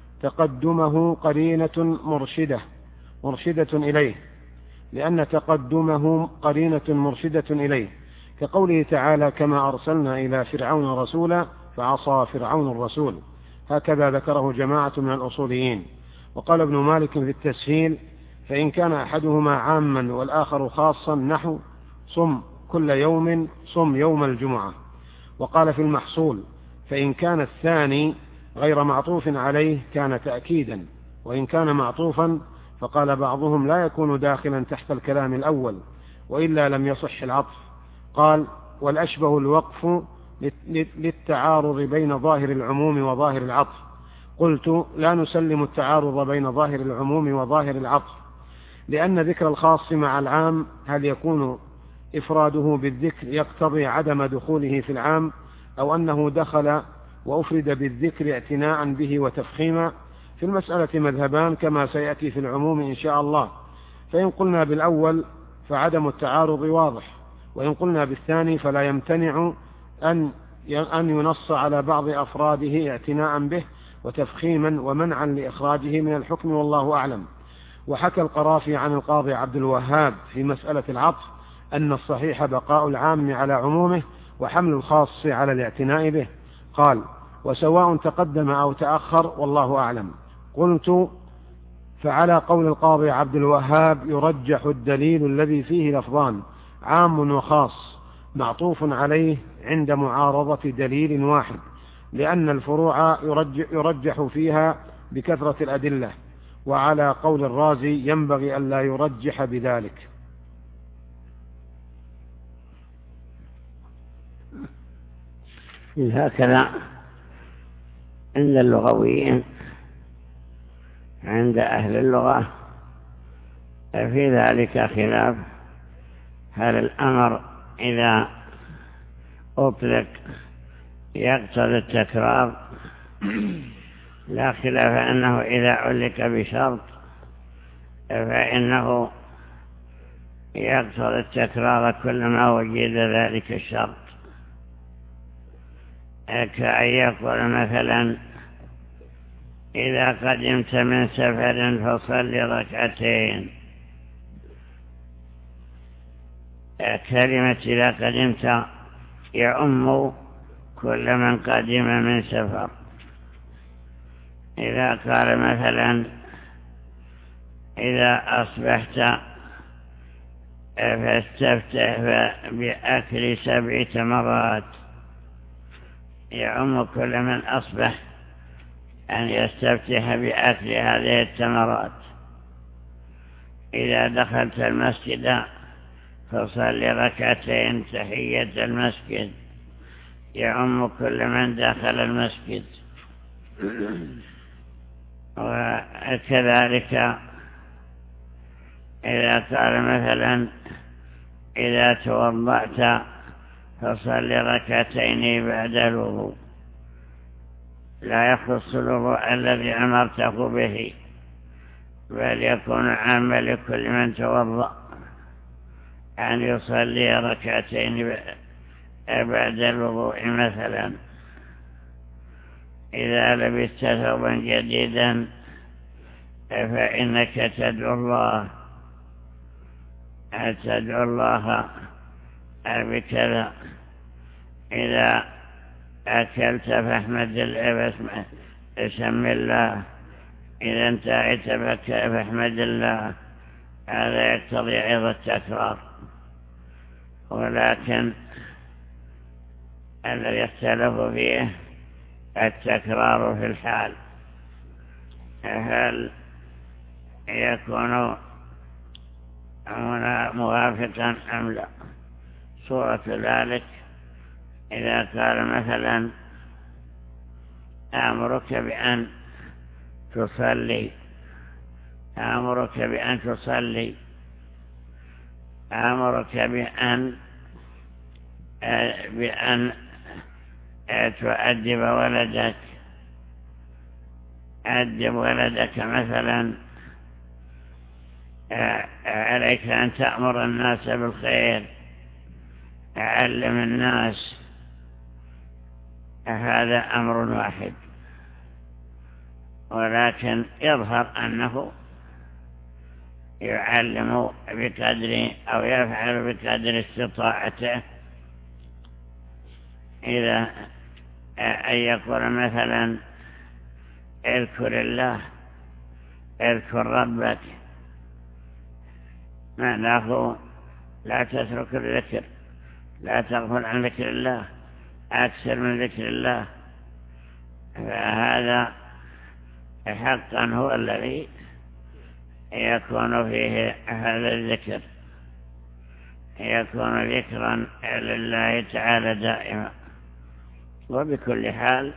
تقدمه قرينة مرشدة مرشدة إليه لأن تقدمه قرينة مرشدة إليه كقوله تعالى كما أرسلنا إلى فرعون رسولا فعصى فرعون الرسول، هكذا ذكره جماعة من الأصوليين. وقال ابن مالك في التسهيل فإن كان أحدهما عاما والآخر خاصا نحو صم كل يوم صم يوم الجمعة. وقال في المحصول فإن كان الثاني غير معطوف عليه كان تأكيدا، وإن كان معطوفا فقال بعضهم لا يكون داخلا تحت الكلام الأول وإلا لم يصح العطف. قال والأشبه الوقف للتعارض بين ظاهر العموم وظاهر العطف. قلت لا نسلم التعارض بين ظاهر العموم وظاهر العطف، لأن ذكر الخاص مع العام هل يكون إفراده بالذكر يقتضي عدم دخوله في العام، أو أنه دخل وأفرد بالذكر اعتناء به وتفخيما؟ في المسألة مذهبان كما سيأتي في العموم إن شاء الله. فإن قلنا بالأول فعدم التعارض واضح، وإن قلنا بالثاني فلا يمتنع أن أن ينص على بعض أفراده اعتناء به وتفخيما ومنعا لإخراجه من الحكم، والله أعلم. وحكى القرافي عن القاضي عبد الوهاب في مسألة العطف أن الصحيح بقاء العام على عمومه وحمل الخاص على الاعتناء به. قال وسواء تقدم أو تأخر والله أعلم. قلت فعلى قول القاضي عبد الوهاب يرجح الدليل الذي فيه لفظان عام وخاص معطوف عليه عند معارضة دليل واحد، لأن الفروع يرجح, يرجح فيها بكثرة الأدلة. وعلى قول الرازي ينبغي ألا يرجح بذلك. هكذا عند اللغويين، عند أهل اللغة في ذلك خلاف، هل الأمر إذا أطلق يقتضي التكرار؟ لا خلاف أنه إذا علق بشرط فإنه يقتضي التكرار كلما وجد ذلك الشرط، كأن يقول مثلا إذا قدمت من سفر فصل ركعتين. كلمة إذا قدمت يعم كل من قدم من سفر. إذا قال مثلا إذا أصبحت فاستفتح بأكل سبع تمرات، يعم كل من أصبح أن يستفتح بأكل هذه التمرات. إذا دخلت المسجد فصل ركعتين تحية المسجد. يعم كل من دخل المسجد. وكذلك إذا قال مثلا إذا توضأت فصل ركعتين بعد الوضوء، لا يخص الوضوء الذي أمرته به، بل يكون عاما لكل من توضأ أن يصلي ركعتين بعد الوضوء. مثلا إذا لبست ثوبا جديدا فإنك تدعو الله تدعو الله بكذا. إذا أكلت فاحمد الله اسم الله، إذا انتهيت فاحمد الله. هذا يقتضي أيضا التكرار، ولكن الذي يختلف فيه التكرار في الحال، هل يكون هنا موافقا أم لا. صورة ذلك إذا قال مثلا أمرك بأن تصلي أمرك بأن تصلي أمرك بأن بأن تؤدب ولدك أدب ولدك مثلا، عليك أن تأمر الناس بالخير، علم الناس. هذا أمر واحد، ولكن يظهر أنه يعلم بقدر أو يفعل بقدر استطاعته. إذا أن يقول مثلا اذكر الله، اذكر ربك، معناه لا تترك الذكر، لا تغفل عن ذكر الله، أكثر من ذكر الله. فهذا حقا هو الذي يكون فيه هذا الذكر، يكون ذكرا لله تعالى دائما. وبكل حال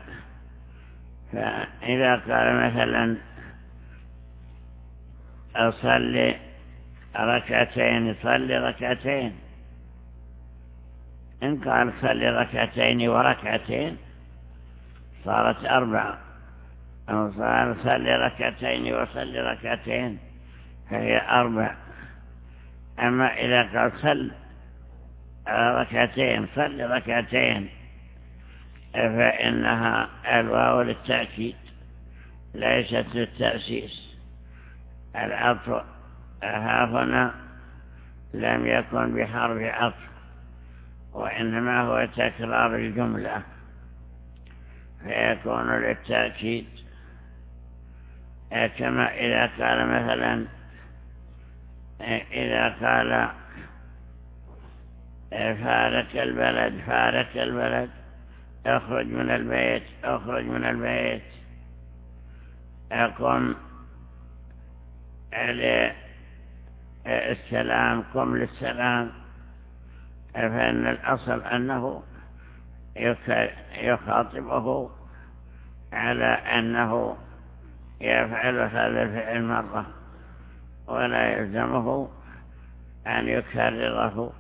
فإذا قال مثلا أصلي ركعتين، صلي ركعتين. إن قال صلي ركعتين وركعتين صارت أربعة، أو صار صلي ركعتين وصلي ركعتين فهي أربع. أما إذا قال صل ركعتين صلي ركعتين فإنها الواو للتأكيد ليست للتأسيس. العطف ها هنا لم يكن بحرف عطف، وإنما هو تكرار الجملة فيكون للتأكيد. كما إذا قال مثلا إذا قال فارق البلد، فارق البلد، اخرج من البيت، اخرج من البيت، قم للسلام، قم للسلام. فإن الأصل أنه يخاطبه على أنه يفعل هذا الفعل مرة، ولا يلزمه أن يكرره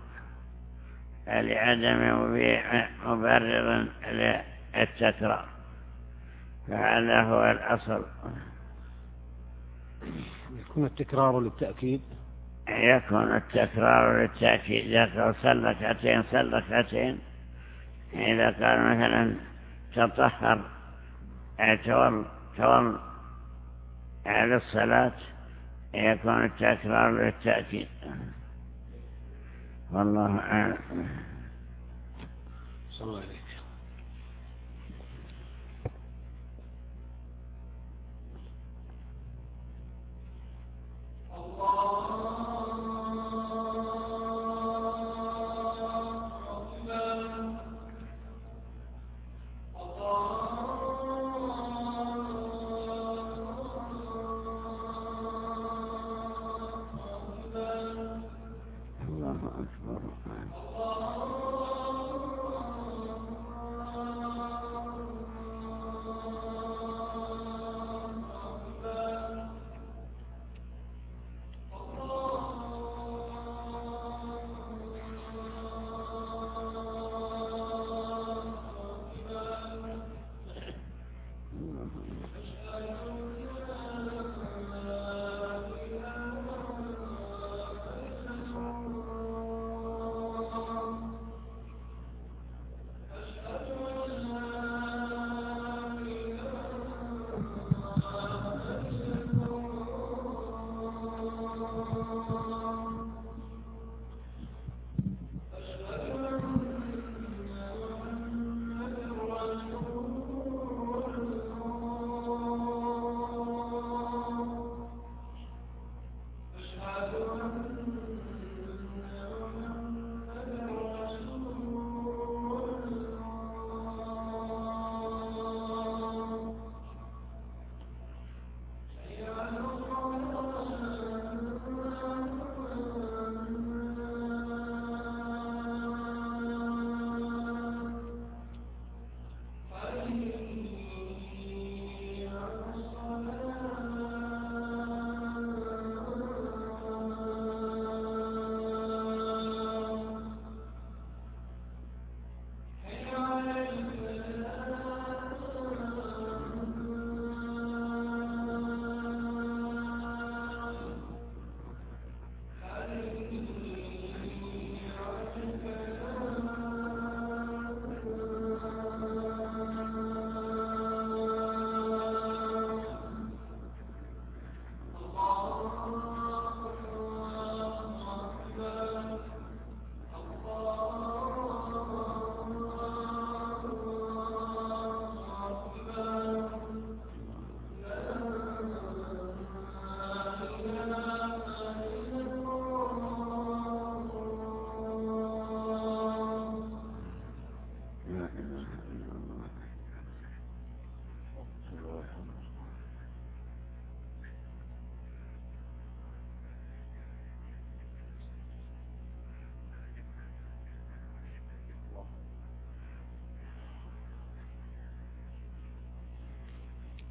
لعدم مبرر للتكرار. فهذا هو الأصل. يكون التكرار للتأكيد، يكون التكرار للتأكيد. يقول صل ركعتين صل ركعتين. إذا قال مثلا تطهر تول تول على الصلاة يكون التكرار للتأكيد. والله أعلم. صلى الله عليك.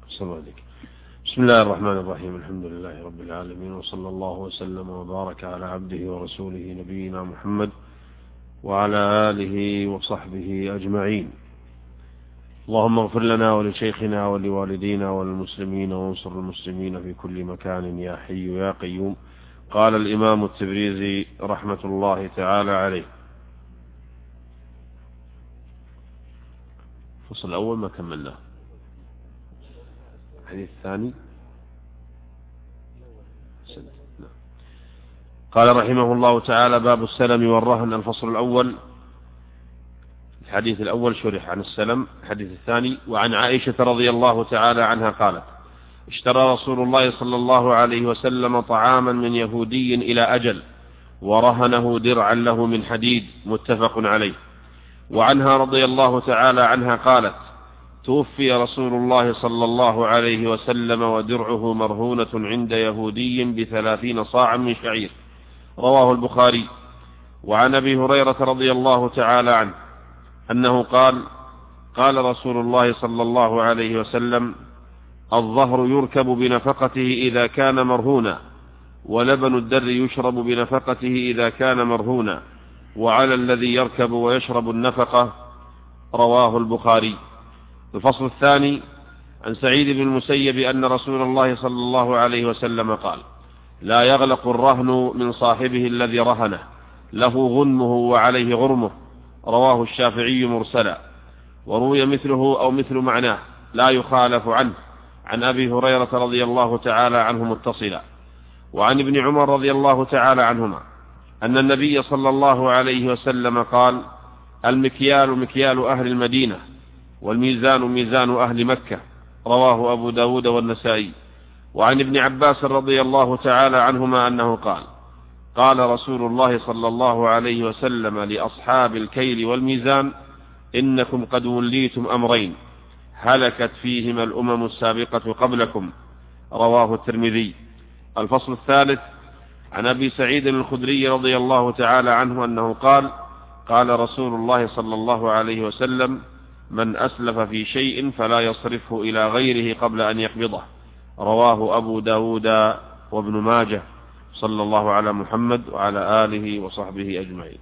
صلى الله عليك. بسم الله الرحمن الرحيم. الحمد لله رب العالمين، وصلى الله وسلم وبارك على عبده ورسوله نبينا محمد وعلى آله وصحبه أجمعين. اللهم اغفر لنا ولشيخنا ولوالدينا وللمسلمين وانصر المسلمين في كل مكان يا حي يا قيوم. قال الإمام التبريزي رحمة الله تعالى عليه. الفصل الأول ما كملناه. الحديث الثاني قال رحمه الله تعالى: باب السلم والرهن. الفصل الأول. الحديث الأول شرح عن السلم. الحديث الثاني: وعن عائشة رضي الله تعالى عنها قالت: اشترى رسول الله صلى الله عليه وسلم طعاما من يهودي إلى أجل ورهنه درعا له من حديد، متفق عليه. وعنها رضي الله تعالى عنها قالت: توفي رسول الله صلى الله عليه وسلم ودرعه مرهونة عند يهودي بثلاثين صاعا من شعير، رواه البخاري. وعن أبي هريرة رضي الله تعالى عنه أنه قال: قال رسول الله صلى الله عليه وسلم: الظهر يركب بنفقته إذا كان مرهونا، ولبن الدر يشرب بنفقته إذا كان مرهونا، وعلى الذي يركب ويشرب النفقة، رواه البخاري. الفصل الثاني. عن سعيد بن المسيب أن رسول الله صلى الله عليه وسلم قال: لا يغلق الرهن من صاحبه الذي رهنه، له غنمه وعليه غرمه، رواه الشافعي مرسلا. وروي مثله أو مثل معناه لا يخالف عنه عن أبي هريرة رضي الله تعالى عنه متصلا. وعن ابن عمر رضي الله تعالى عنهما أن النبي صلى الله عليه وسلم قال: المكيال مكيال أهل المدينة، والميزان ميزان أهل مكة، رواه أبو داود والنسائي. وعن ابن عباس رضي الله تعالى عنهما أنه قال: قال رسول الله صلى الله عليه وسلم لأصحاب الكيل والميزان: إنكم قد وليتم أمرين هلكت فيهما الأمم السابقة قبلكم، رواه الترمذي. الفصل الثالث. عن أبي سعيد الخدري رضي الله تعالى عنه أنه قال: قال رسول الله صلى الله عليه وسلم: من أسلف في شيء فلا يصرفه إلى غيره قبل أن يقبضه، رواه أبو داود وابن ماجه. صلى الله على محمد وعلى آله وصحبه أجمعين.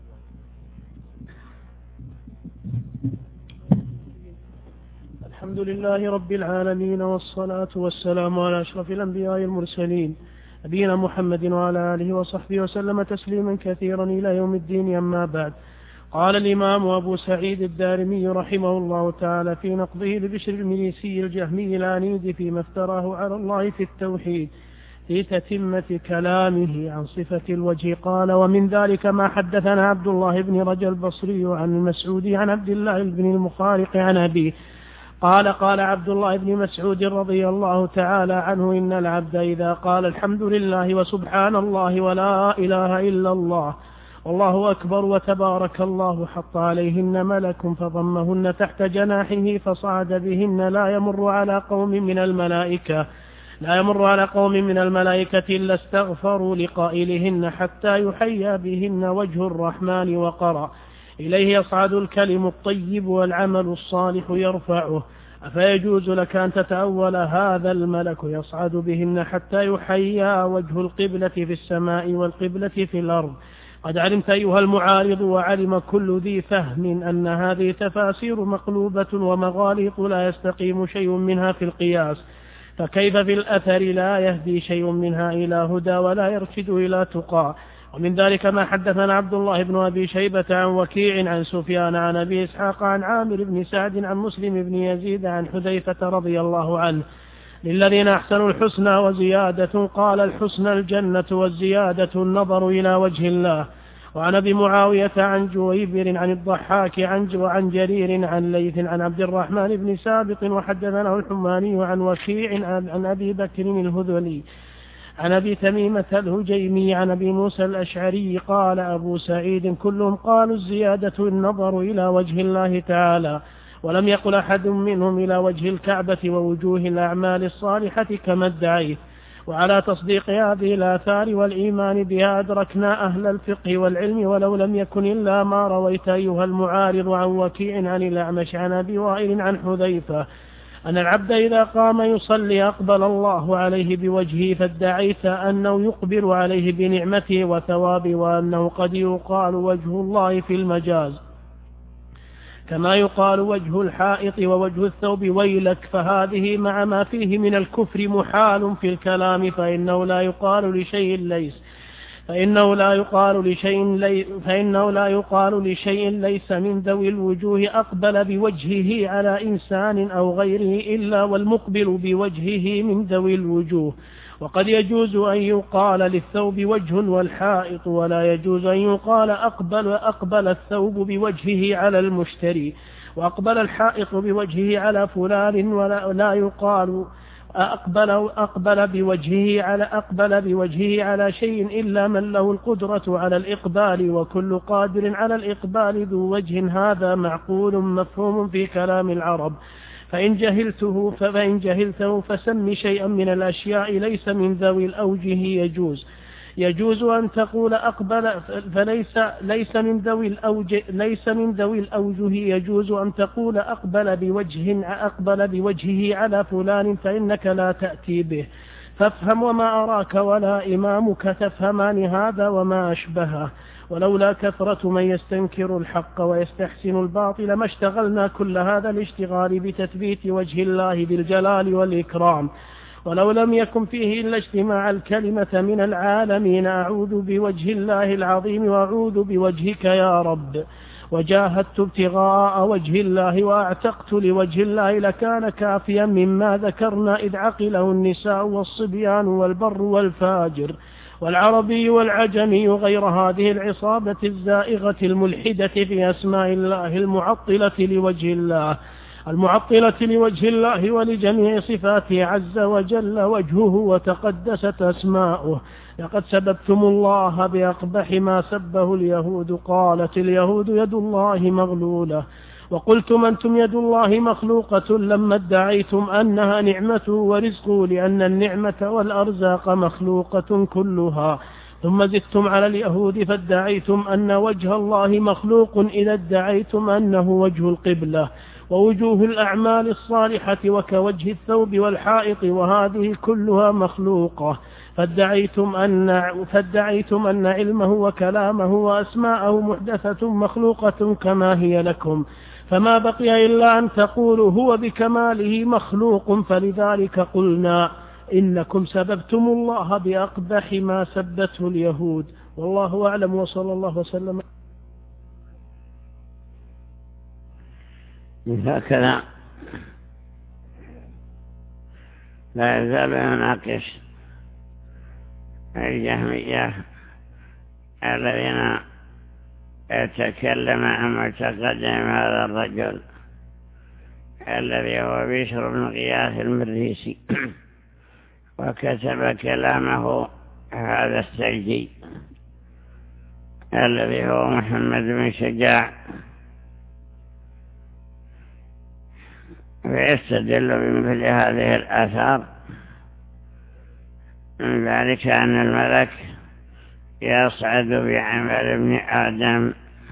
الحمد لله رب العالمين، والصلاة والسلام على أشرف الأنبياء المرسلين نبينا محمد وعلى آله وصحبه وسلم تسليما كثيرا إلى يوم الدين. أما بعد. قال الإمام أبو سعيد الدارمي رحمه الله تعالى في نقضه لبشر المريسي الجهمي العنيد فيما افتراه على الله في التوحيد في تتمة كلامه عن صفة الوجه قال: ومن ذلك ما حدثنا عبد الله بن رجا البصري عن المسعودي عن عبد الله بن المخارق عن أبيه قال: قال عبد الله بن مسعود رضي الله تعالى عنه: إن العبد إذا قال الحمد لله وسبحان الله ولا إله إلا الله والله أكبر وتبارك الله حط عليهن ملك فضمهن تحت جناحه فصعد بهن لا يمر على قوم من الملائكة لا يمر على قوم من الملائكة إلا استغفروا لقائلهن حتى يحيى بهن وجه الرحمن وقرأ: إليه يصعد الكلم الطيب والعمل الصالح يرفعه. أفيجوز لك أن تتأول هذا الملك يصعد بهن حتى يحيى وجه القبلة في السماء والقبلة في الأرض؟ قد علمت أيها المعارض، وعلم كل ذي فهم، أن هذه تفاسير مقلوبة ومغاليط لا يستقيم شيء منها في القياس، فكيف في الأثر لا يهدي شيء منها إلى هدى ولا يرشد إلى تقى. ومن ذلك ما حدثنا عبد الله بن أبي شيبة عن وكيع عن سفيان عن أبي إسحاق عن عامر بن سعد عن مسلم بن يزيد عن حذيفة رضي الله عنه: للذين أحسنوا الحسنى وزيادة. قال: الحسنى الجنة والزيادة النظر إلى وجه الله. وعن أبي معاوية عن جويبر عن الضحاك عن وعن جرير عن ليث عن عبد الرحمن بن سابق. وحدثنا الحماني عن وكيع عن أبي بكر الهذلي عن أبي تميمة الهجيمي عن أبي موسى الأشعري قال أبو سعيد: كلهم قالوا الزيادة النظر إلى وجه الله تعالى، ولم يقل أحد منهم إلى وجه الكعبة ووجوه الأعمال الصالحة كما ادعيت. وعلى تصديق هذه الآثار والإيمان بها أدركنا أهل الفقه والعلم، ولو لم يكن إلا ما رويت أيها المعارض عن وكيع عن الأعمش عن أبي وائل عن حذيفة أن العبد إذا قام يصلي أقبل الله عليه بوجهه، فادعيت أنه يقبل عليه بنعمته وثوابه، وأنه قد يقال وجه الله في المجاز كما يقال وجه الحائط ووجه الثوب ويلك، فهذه مع ما فيه من الكفر محال في الكلام، فإنه لا يقال لشيء ليس فإنه لا يقال لشيء لي فإنه لا يقال لشيء ليس من ذوي الوجوه أقبل بوجهه على إنسان أو غيره إلا والمقبل بوجهه من ذوي الوجوه. وقد يجوز أن يقال للثوب وجه والحائط، ولا يجوز أن يقال أقبل, أقبل الثوب بوجهه على المشتري، وأقبل الحائط بوجهه على فلان، ولا لا يقال أقبل, أقبل, بوجهه على أقبل بوجهه على شيء إلا من له القدرة على الإقبال، وكل قادر على الإقبال ذو وجه، هذا معقول مفهوم في كلام العرب. فإن جهلته فإن جهلته فسم شيئا من الأشياء ليس من ذوي الأوجه يجوز يجوز أن تقول أقبل، فليس ليس من ذوي الأوجه ليس من ذوي الأوجه يجوز أن تقول أقبل بوجه أقبل بوجهه على فلان، فإنك لا تأتي به. فافهم وما أراك ولا إمامك تفهمان هذا وما أشبهه. ولولا كثرة من يستنكر الحق ويستحسن الباطل ما اشتغلنا كل هذا الاشتغال بتثبيت وجه الله بالجلال والإكرام. ولو لم يكن فيه إلا اجتماع الكلمة من العالمين أعوذ بوجه الله العظيم وأعوذ بوجهك يا رب، وجاهدت ابتغاء وجه الله وأعتقت لوجه الله، لكان كافيا مما ذكرنا إذ عقله النساء والصبيان والبر والفاجر والعربي والعجمي غير هذه العصابة الزائغة الملحدة في أسماء الله المعطلة لوجه الله المعطلة لوجه الله ولجميع صفاته عز وجل وجهه وتقدست أسماؤه. لقد سببتم الله بأقبح ما سبه اليهود، قالت اليهود يد الله مغلولة، وقلتم أنتم يد الله مخلوقة لما ادعيتم أنها نعمته ورزقه، لأن النعمة والأرزاق مخلوقة كلها. ثم زدتم على اليهود فادعيتم أن وجه الله مخلوق إذا ادعيتم أنه وجه القبلة ووجوه الأعمال الصالحة وكوجه الثوب والحائط، وهذه كلها مخلوقة. فادعيتم أن, فادعيتم أن علمه وكلامه وأسماءه محدثة مخلوقة كما هي لكم، فما بقي إلا أن تقولوا هو بكماله مخلوق. فلذلك قلنا إنكم سببتم الله بأقبح ما سبته اليهود. والله أعلم، وصلى الله وسلم. هكذا لا يزال يناقش الجهمية الذين يتكلم عن معتقدهم هذا الرجل الذي هو بشر بن غياث المريسي، وكتب كلامه هذا السجدي الذي هو محمد بن شجاع، ويستدل بمثل هذه الآثار من ذلك أن الملك يصعد بعمل ابن آدم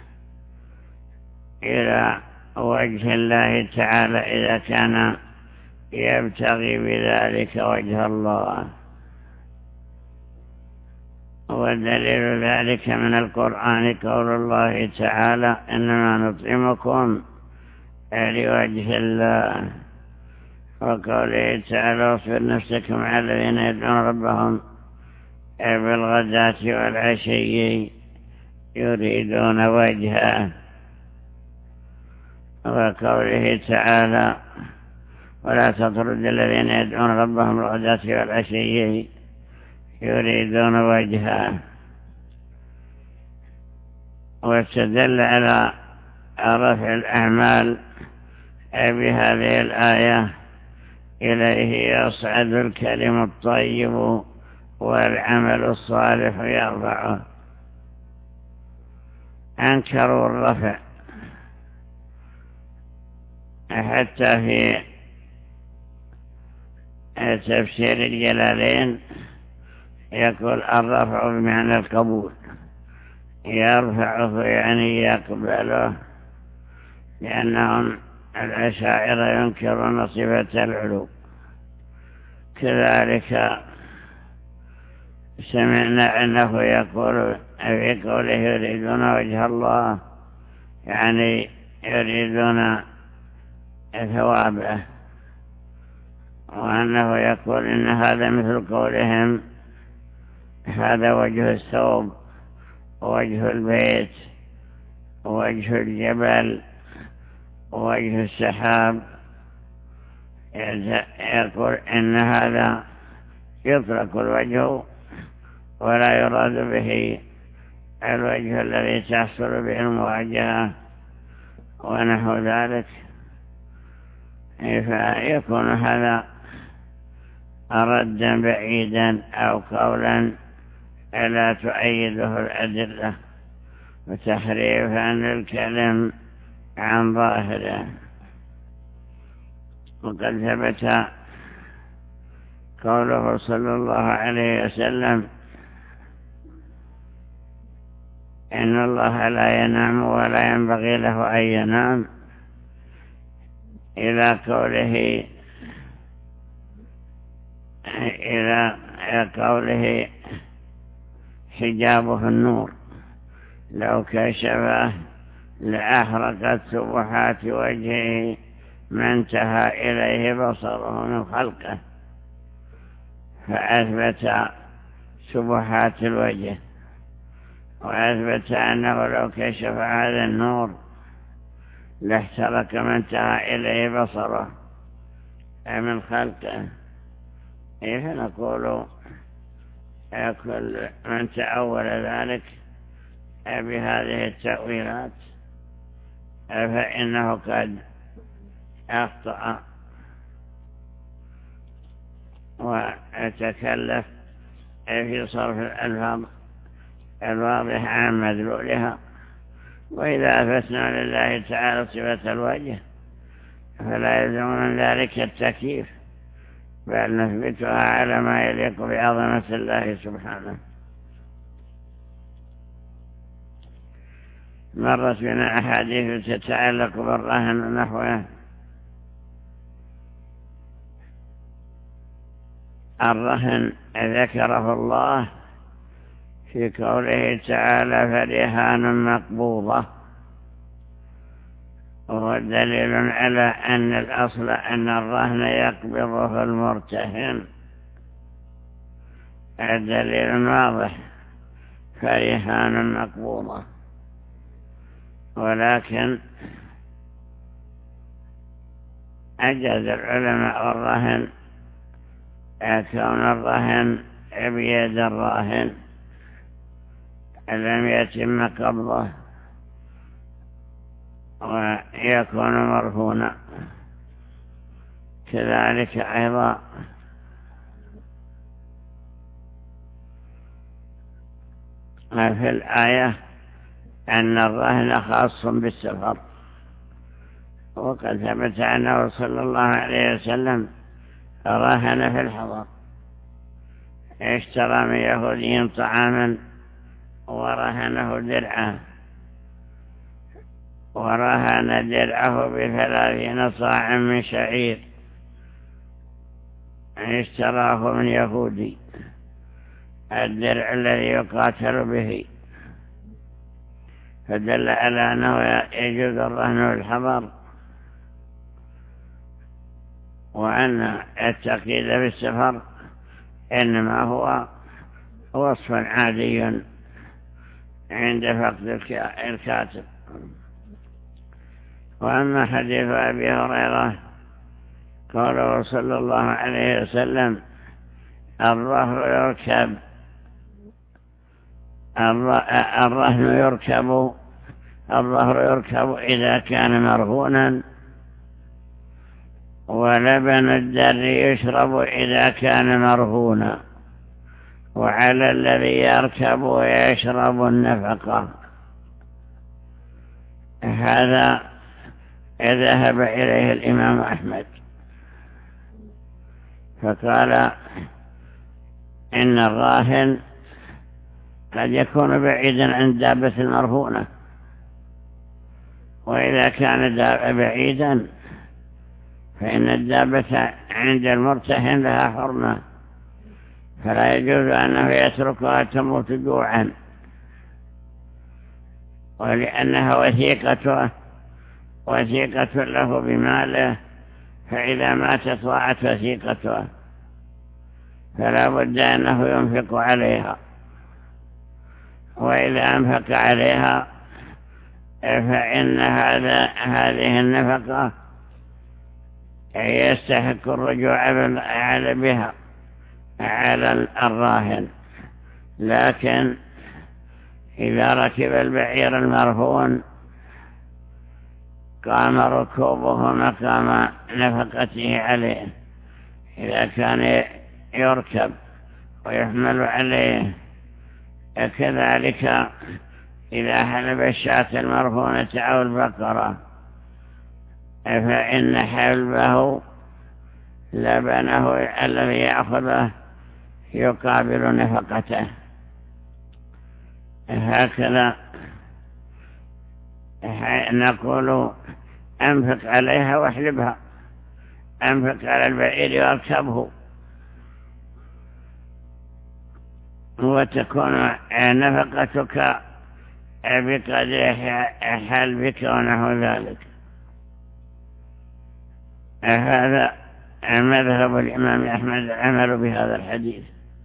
إلى وجه الله تعالى إذا كان يبتغي بذلك وجه الله. ودليل ذلك من القرآن قول الله تعالى إنما نطعمكم لوجه الله، وقوله تعالى واصبر نفسك مع الذين يدعون ربهم بالغداة والعشي يريدون وجهه، وقوله تعالى ولا تطرد الذين يدعون ربهم بالغداة والعشي يريدون وجهه. واستدل على رفع الأعمال بهذه الآية إليه يصعد الكلم الطيب والعمل الصالح يرفعه. أنكروا الرفع حتى في تفسير الجلالين يقول الرفع بمعنى القبول، يرفعه يعني يقبله، لأنهم الأشاعرة ينكرون صفة العلو. كذلك سمعنا أنه يقول في قوله يريدون وجه الله، يعني يريدون ثوابه، وأنه يقول إن هذا مثل قولهم هذا وجه الثوب، وجه البيت، وجه الجبل، وجه السحاب. يقول إن هذا يطلق الوجه ولا يراد به الوجه الذي تحصل به المواجهة ونحو ذلك، فيكون هذا ردا بعيدا أو قولا لا تؤيده الأدلة، وتحريفا للكلم عن ظاهره. وقد ثبت قوله صلى الله عليه وسلم إن الله لا ينام ولا ينبغي له أن ينام، إلى قوله إلى قوله حجابه النور، لو كشفه لأحرقت سبحات وجهه ما انتهى إليه بصره من خلقه، فأثبت سبحات الوجه، وأثبت أنه لو كشف هذا النور لاحترق ما انتهى إليه بصره من خلقه. فنقول كل من تأول ذلك بهذه التأويلات فإنه قد أخطأ وتكلف في صرف الألفاظ الواضحة عن مدلولها. وإذا أثبتنا لله تعالى صفة الوجه فلا يلزم من ذلك التكييف، بل نثبتها على ما يليق بعظمة الله سبحانه. مرت بنا أحاديث تتعلق بالرهن ونحوه. الرهن ذكره الله في قوله تعالى فرهان مقبوضة، وهو دليل على أن الأصل أن الرهن يقبضه المرتهن، الدليل واضح، فرهان مقبوضة. ولكن أجاز العلماء الرهن كون الرهن بيد الراهن لم يتم قبضه ويكون مرهونا. كذلك أيضا في الآية أن الرهن خاص بالسفر، وقد ثبت أنه صلى الله عليه وسلم رهن في الحضر، اشترى من يهودي طعاما ورهنه درعه، ورهن درعه بثلاثين صاعا من شعير اشتراه من يهودي، الدرع الذي يقاتل به، فدل على أنه يجوز الرهن في الحضر، وأن التقييد في السفر إنما هو وصف عادي عند فقد الكاتب. وأما حديث أبي هريرة قوله صلى الله عليه وسلم الظهر يركب الرهن يركب الظهر يركب إذا كان مرهونا، ولبن الدر يشرب إذا كان مرهونا، وعلى الذي يركب ويشرب النفقة. هذا ذهب إليه الإمام أحمد، فقال إن الراهن قد يكون بعيدا عن دابة المرهونة، وإذا كان بعيدا فإن الدابة عند المرتهن لها حرمة، فلا يجوز أنه يتركها تموت جوعا، ولأنها وثيقة وثيقة له بماله، فإذا ماتت ضاعت وثيقتها، فلا بد أنه ينفق عليها، وإذا أنفق عليها فإن هذا هذه النفقة يستحق الرجوع بها على الراهن. لكن إذا ركب البعير المرهون قام ركوبه مقام نفقته عليه، إذا كان يركب ويحمل عليه. كذلك إذا حلب الشاة المرهونة أو البقرة فإن حلبه لبنه الذي يأخذه يقابل نفقته. هكذا نقول أنفق عليها واحلبها، أنفق على البعير واركبه، وتكون نفقتك بقدر حلبك ونحو ذلك. هذا مذهب الإمام أحمد العمل بهذا الحديث.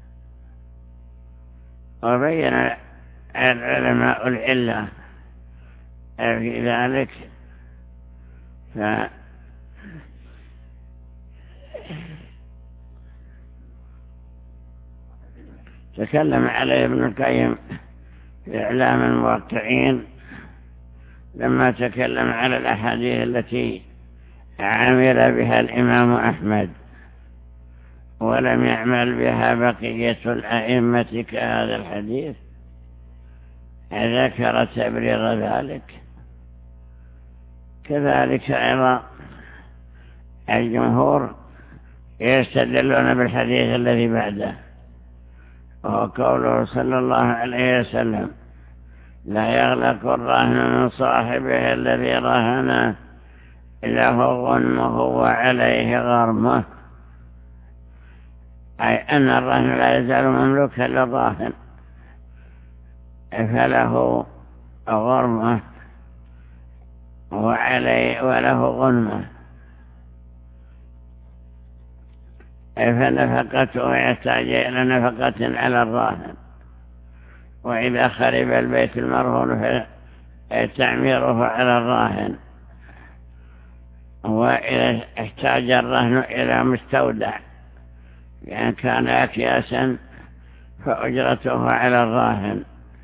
وبين العلماء العلة في ذلك، ف تكلم عليه ابن القيم في إعلام الموقعين لما تكلم على الأحاديث التي عمل بها الإمام أحمد ولم يعمل بها بقية الأئمة كهذا الحديث، ذكر تبرير ذلك. كذلك أيضا الجمهور يستدلون بالحديث الذي بعده، وهو قوله صلى الله عليه وسلم: لا يغلق الرهن من صاحبه الذي رهنه له غنمه وعليه غرمه، أي أن الرهن لا يزال مملوكا للراهن، فله غرمه وعليه وله غنمه، فنفقته يحتاج إلى نفقة على الراهن. وإذا خرب البيت المرهون فتعميره على الراهن، وإذا احتاج الرهن إلى مستودع لأن كان أكياسا فأجرته على الراهن.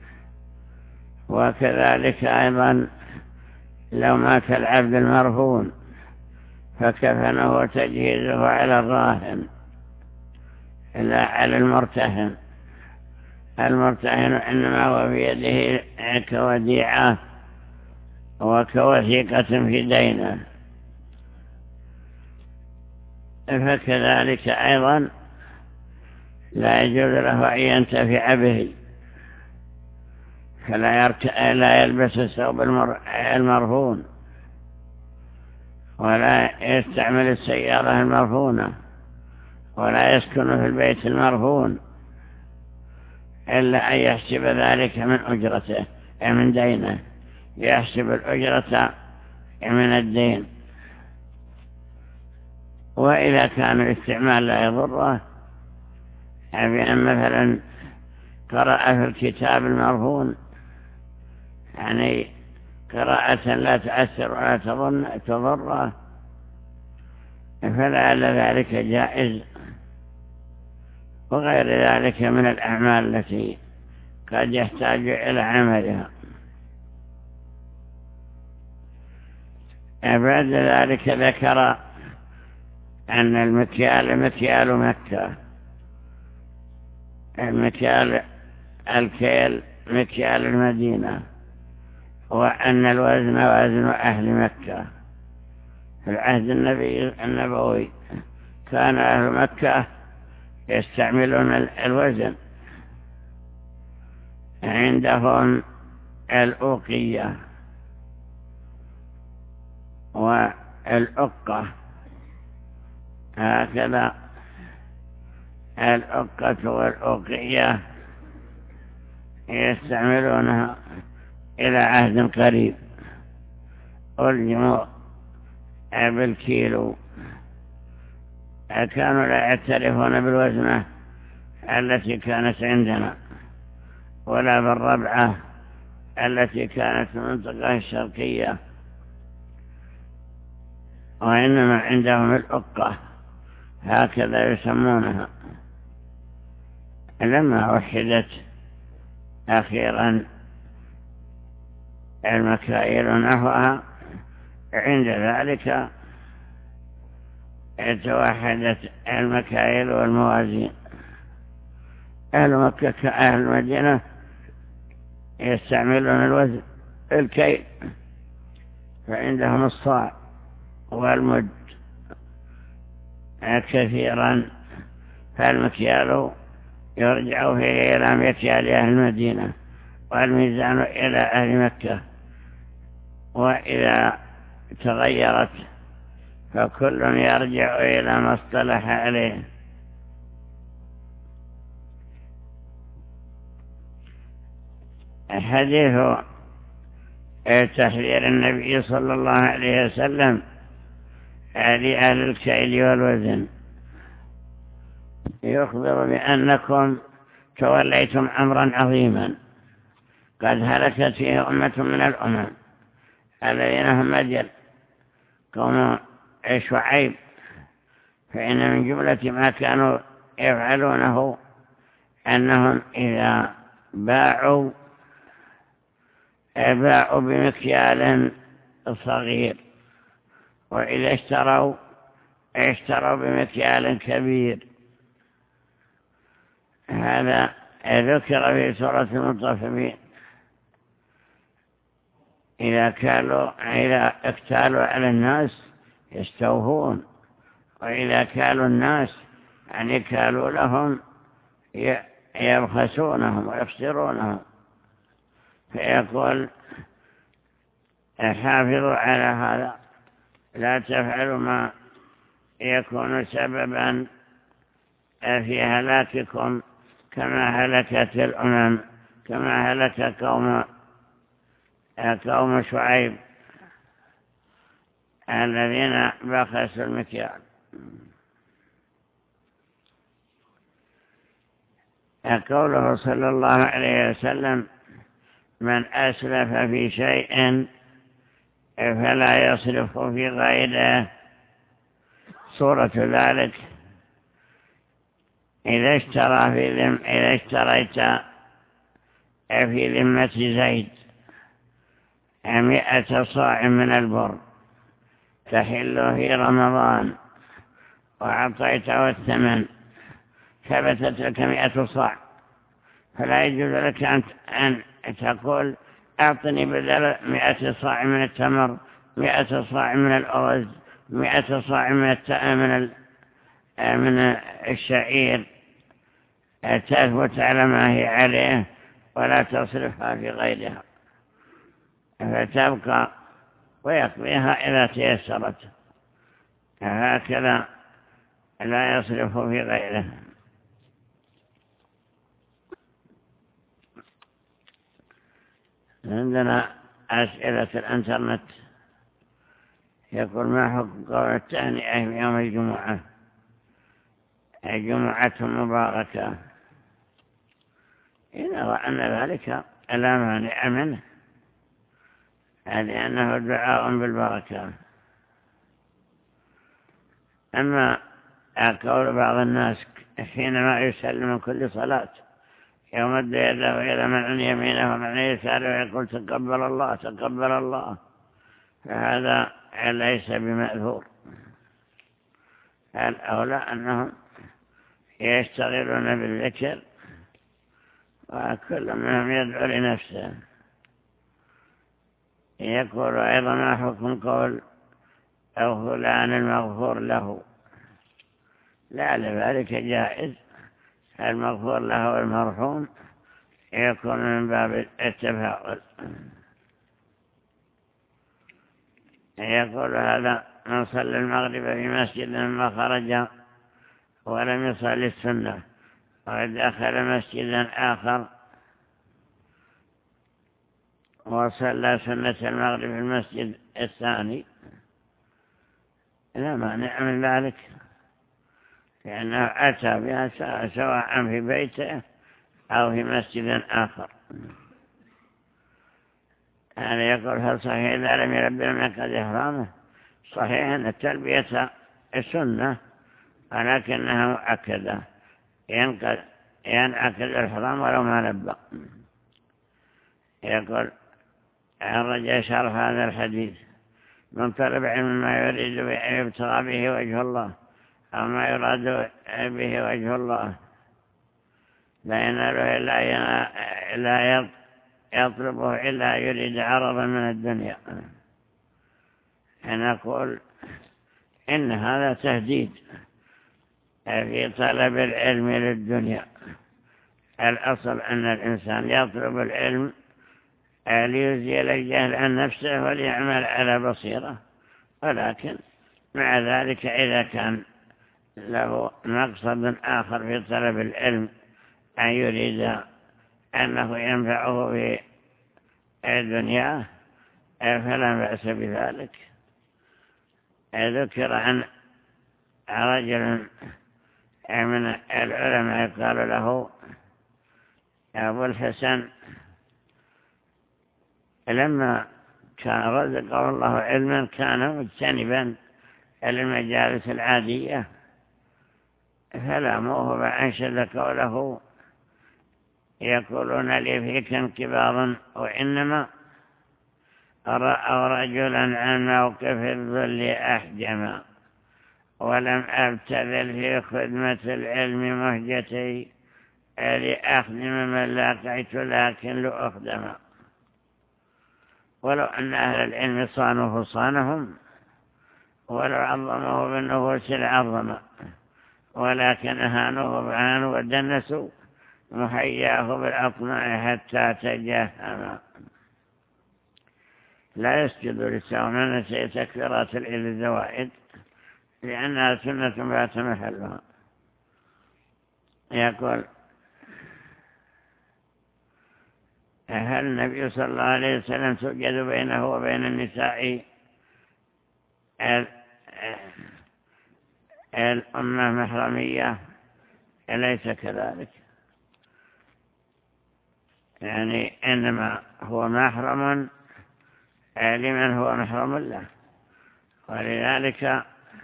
وكذلك أيضا لو مات العبد المرهون فكفنه وتجهيزه على الراهن لا على المرتهن. المرتهن إنما هو في يده كوديعة وكوثيقة في دينه. فكذلك أيضا لا يجوز له أن ينتفع به، فلا لا يلبس الثوب المرهون ولا يستعمل السيارة المرهونة ولا يسكن في البيت المرهون إلا أن يحسب ذلك من أجرته من دينه، يحسب الأجرة من الدين. وإذا كان الاستعمال لا يضره، بأن مثلا قرأ في الكتاب المرهون يعني قراءة لا تأثر ولا تضره، فلعل ذلك جائز. وغير ذلك من الأعمال التي قد يحتاج إلى عملها. بعد ذلك ذكر أن المكيال مكيال مكة، المكيال الكيل مكيال المدينة، وأن الوزن وزن أهل مكة. في العهد النبي النبوي كان أهل مكة يستعملون الوزن، عندهم الأوقية والأقة هكذا الأقة والأقية يستعملونها إلى عهد قريب، ألجموا بالكيلو، كانوا لا يعترفون بالوزنة التي كانت عندنا ولا بالربعة التي كانت في المنطقة الشرقية، وإنما عندهم الأقة هكذا يسمونها. لما وحدت أخيرا المكاييل نحوها، عند ذلك توحدت المكاييل والموازين. أهل مكة كأهل المدينة يستعملون الوزن الكيل، فعندهم الصاع والمد كثيرا، فالمكيال يرجع فيه إلى مكيال أهل المدينة والميزان إلى أهل مكة، وإذا تغيرت فكل يرجع إلى ما اصطلح عليه. حديث تحذير النبي صلى الله عليه وسلم لأهل الكيل والوزن يخبر بأنكم توليتم أمرا عظيما قد هلكت فيه أمة من الأمم الذين هم مدين قوم شعيب، فإن من جملة ما كانوا يفعلونه أنهم إذا باعوا باعوا بمكيال صغير، وإذا اشتروا اشتروا بمكيال كبير. هذا ذكر في سورة المطففين. إذا كانوا إذا اكتالوا على الناس يستوفون، وإذا كالوا الناس يعني كالوا لهم يبخسونهم ويخسرونهم. فيقول حافظوا على هذا، لا تفعلوا ما يكون سببا في هلاككم كما هلكت الأمم، كما هلك قوم قوم شعيب الذين بخسوا المكيال. قوله صلى الله عليه وسلم من أسلف في شيء فلا يصرف في غيره، صورة ذلك إذا اشترى في ذم إذا اشتريت في ذمة زيد مئة صاع من البر تحل في رمضان وأعطيته الثمن، ثبتت لك مئة صاع، فلا يجوز لك أن تقول أعطني بدل مئة صاع من التمر مئة صاع من الأرز مئة صاع من من من الشعير، تثبت على ما هي عليه ولا تصرفها في غيرها، فتبقى ويقضيها إذا تيسرت. هكذا لا يصرف في غيره. عندنا أسئلة الانترنت. يقول ما حكم قول التهنئة في يوم الجمعة؟ الجمعة مباركة. إن نرى أن ذلك لا مانع منه، لأنه دعاء بالبركة. أما قول بعض الناس حينما يسلم من كل صلاة يمد يده إلى من عن يمينه ومن عن يساره ويقول تقبل الله تقبل الله، فهذا ليس بمأثور. الأولى أنهم يشتغلون بالذكر وكل منهم يدعو لنفسه. يقول أيضا ما حكم قول أو فلان المغفور له؟ لا، لذلك جائز. المغفور له والمرحوم يكون من باب التفاؤل. يقول هذا من صلى المغرب في مسجد ما خرج ولم يصلي السنة ودخل مسجدا آخر وصلى سنة المغرب في المسجد الثاني لا مانع من ذلك، لأنه أتى بها سواء في بيته أو في مسجد آخر. هذا يقول هل صحيح إذا لم يلبي لم ينعقد إحرامه؟ صحيح أن التلبية السنة ولكنها مؤكدة، ينعقد الإحرام ولو ما لبى. يقول الرجاء شرح هذا الحديث من طلب علم ما يريد أن يبتغى به وجه الله أو ما يراد به وجه الله لا يناله إلا يطلبه إلا يريد عرضا من الدنيا. نقول إن هذا تهديد في طلب العلم للدنيا. الأصل أن الإنسان يطلب العلم ليزيل الجهل عن نفسه وليعمل على بصيرة، ولكن مع ذلك إذا كان له مقصد آخر في طلب العلم أن يريد أنه ينفعه في الدنيا فلا بأس بذلك. ذكر عن رجل من العلماء قال له أبو الحسن لما كان رزقه الله علما كان مجتنبا المجالس العادية فلاموه فأنشد قوله يقولون لي فيك انكبارا وإنما رأوا رجلا عن موقف الذل أحجما ولم أبتذل في خدمة العلم مهجتي لأخدم من لاقيت لكن لأخدم. ولو أن أهل العلم صانوه صانهم ولو عظموه بالنفوس لعظم ولكن أهانوه بعانوا ودنسوا محياه بالأطماع حتى تجاهما. لا يسجد للسومنة تكفيرات الزوائد لأنها سنة بات محلها. يقول هل النبي صلى الله عليه وسلم سجد بينه وبين النساء الأمة محرمية؟ ليس كذلك، يعني إنما هو محرم لمن هو محرم له. ولذلك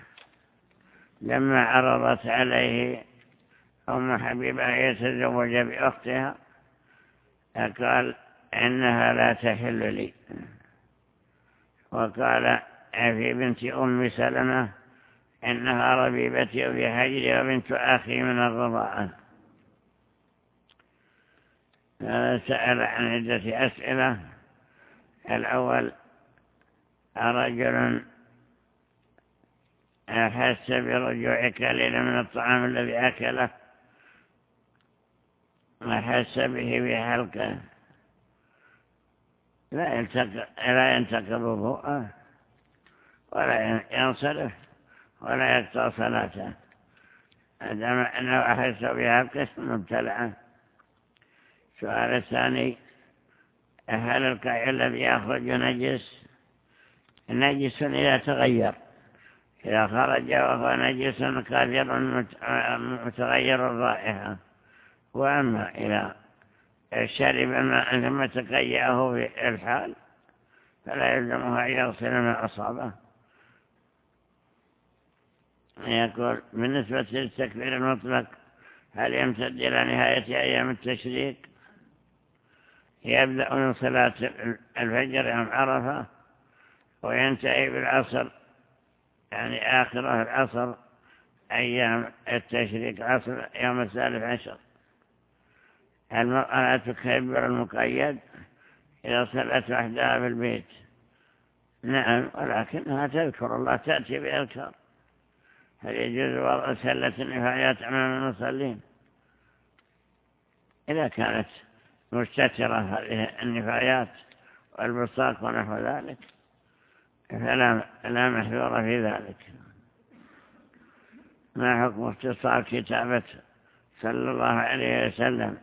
لما عرضت عليه أم حبيبة يتزوج بأختها قال إنها لا تحل لي، وقال في بنت أم سلمة إنها ربيبتي وفي حجري وبنت أخي من الرضاعة. سأل عن عدة أسئلة. الأول رجل أحس برجوع كليل من الطعام الذي أكله أحس به بحلقه لا ينتقض لا ينتقض وضوءه ولا ينصرف ولا يقطع صلاته عندما أنه أحس بحلقه مبتلعا. السؤال الثاني هل القيء الذي يخرج نجس نجس إذا تغير؟ إذا خرج وهو نجس كافر متغير الرائحة، وأما إذا شرب الماء ثم تقيأه في الحال فلا يلزمه أن يغسل ما أصابه. يقول بالنسبة للتكبير المطلق هل يمتد إلى نهاية أيام التشريق؟ يبدأ من صلاة الفجر يوم عرفة وينتهي بالعصر، يعني آخره العصر أيام التشريق عصر يوم الثالث عشر. المرأة تكبر المقيد إذا صلت وحدها في البيت، نعم، ولكنها تذكر الله، تأتي بأذكار. هل يجوز وضع سلة النفايات أمام المصلين؟ إذا كانت مستترة هذه النفايات والبصاق ونحو ذلك فلا لا محذور في ذلك. ما حكم اختصار كتابة صلى الله عليه وسلم؟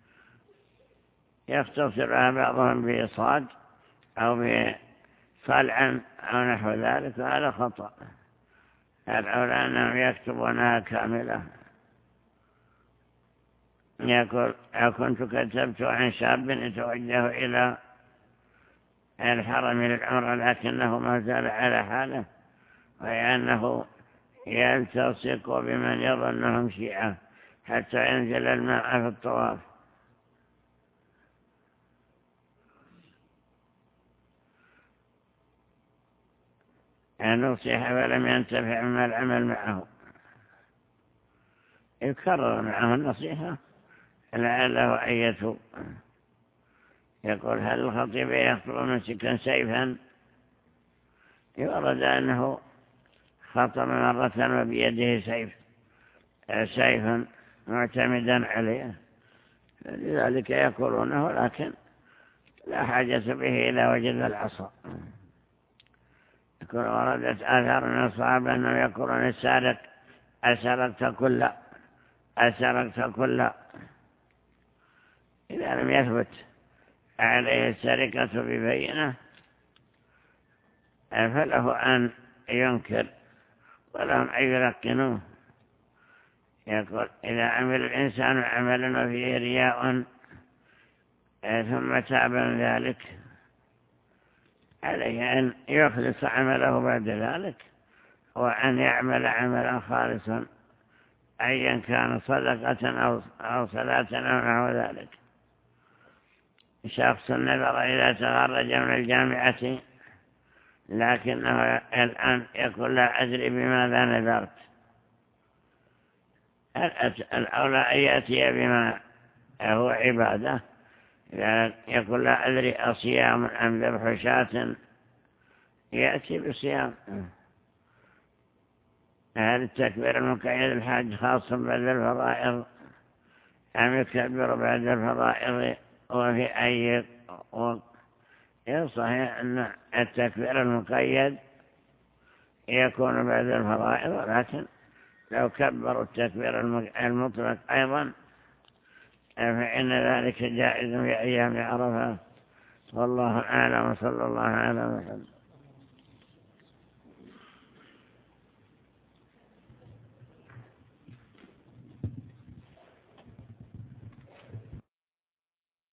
يختصرها بعضهم بصاد أو بصلعا أو نحو ذلك، وهذا خطأ. الأولى أنهم يكتبونها كاملة. يقول كنت كتبت عن شاب يتوجه إلى الحرم للعمرة لكنه ما زال على حاله، وأنه يلتصق بمن يظنهم شيعة حتى ينزل الماء في الطواف. نصيحة ولم ينتفع من العمل معه، يكرر معه النصيحة لعله أن يتوب. يقول هل الخطيب يخطب مسكا سيفا؟ يورد أنه خطب مرة وبيده سيف سيفا معتمدا عليه، لذلك يقولونه، لكن لا حاجة به إلى وجد العصا. يقول وردت آثار من الصحابة أنهم يقولون السارق أسرقت كل أسرقت كل إذا لم يثبت عليه السرقة ببينة فله أن ينكر ولهم أن يلقنوه. يقول إذا عمل الإنسان عملا وفيه رياء ثم تاب من ذلك عليه أن يخلص عمله بعد ذلك، وأن يعمل عملا خالصا أيا كان صدقة أو صلاة أو نحو ذلك. شخص نذر إذا تخرج من الجامعة لكنه الآن يقول لا أدري بماذا نذرت، الأولى أن يأتي بما هو عبادة. يقول لا أدري أصيام أم ذبح شاة، يأتي بصيام. هل التكبير المقيد الحاج خاص بعد الفرائض أم يكبر بعد الفرائض وفي أي وقت؟ صحيح أن التكبير المقيد يكون بعد الفرائض، ولكن لو كبروا التكبير المطلق أيضا فإن ذلك جائز في أيام عرفة. والله أعلم، وصلى الله على محمد.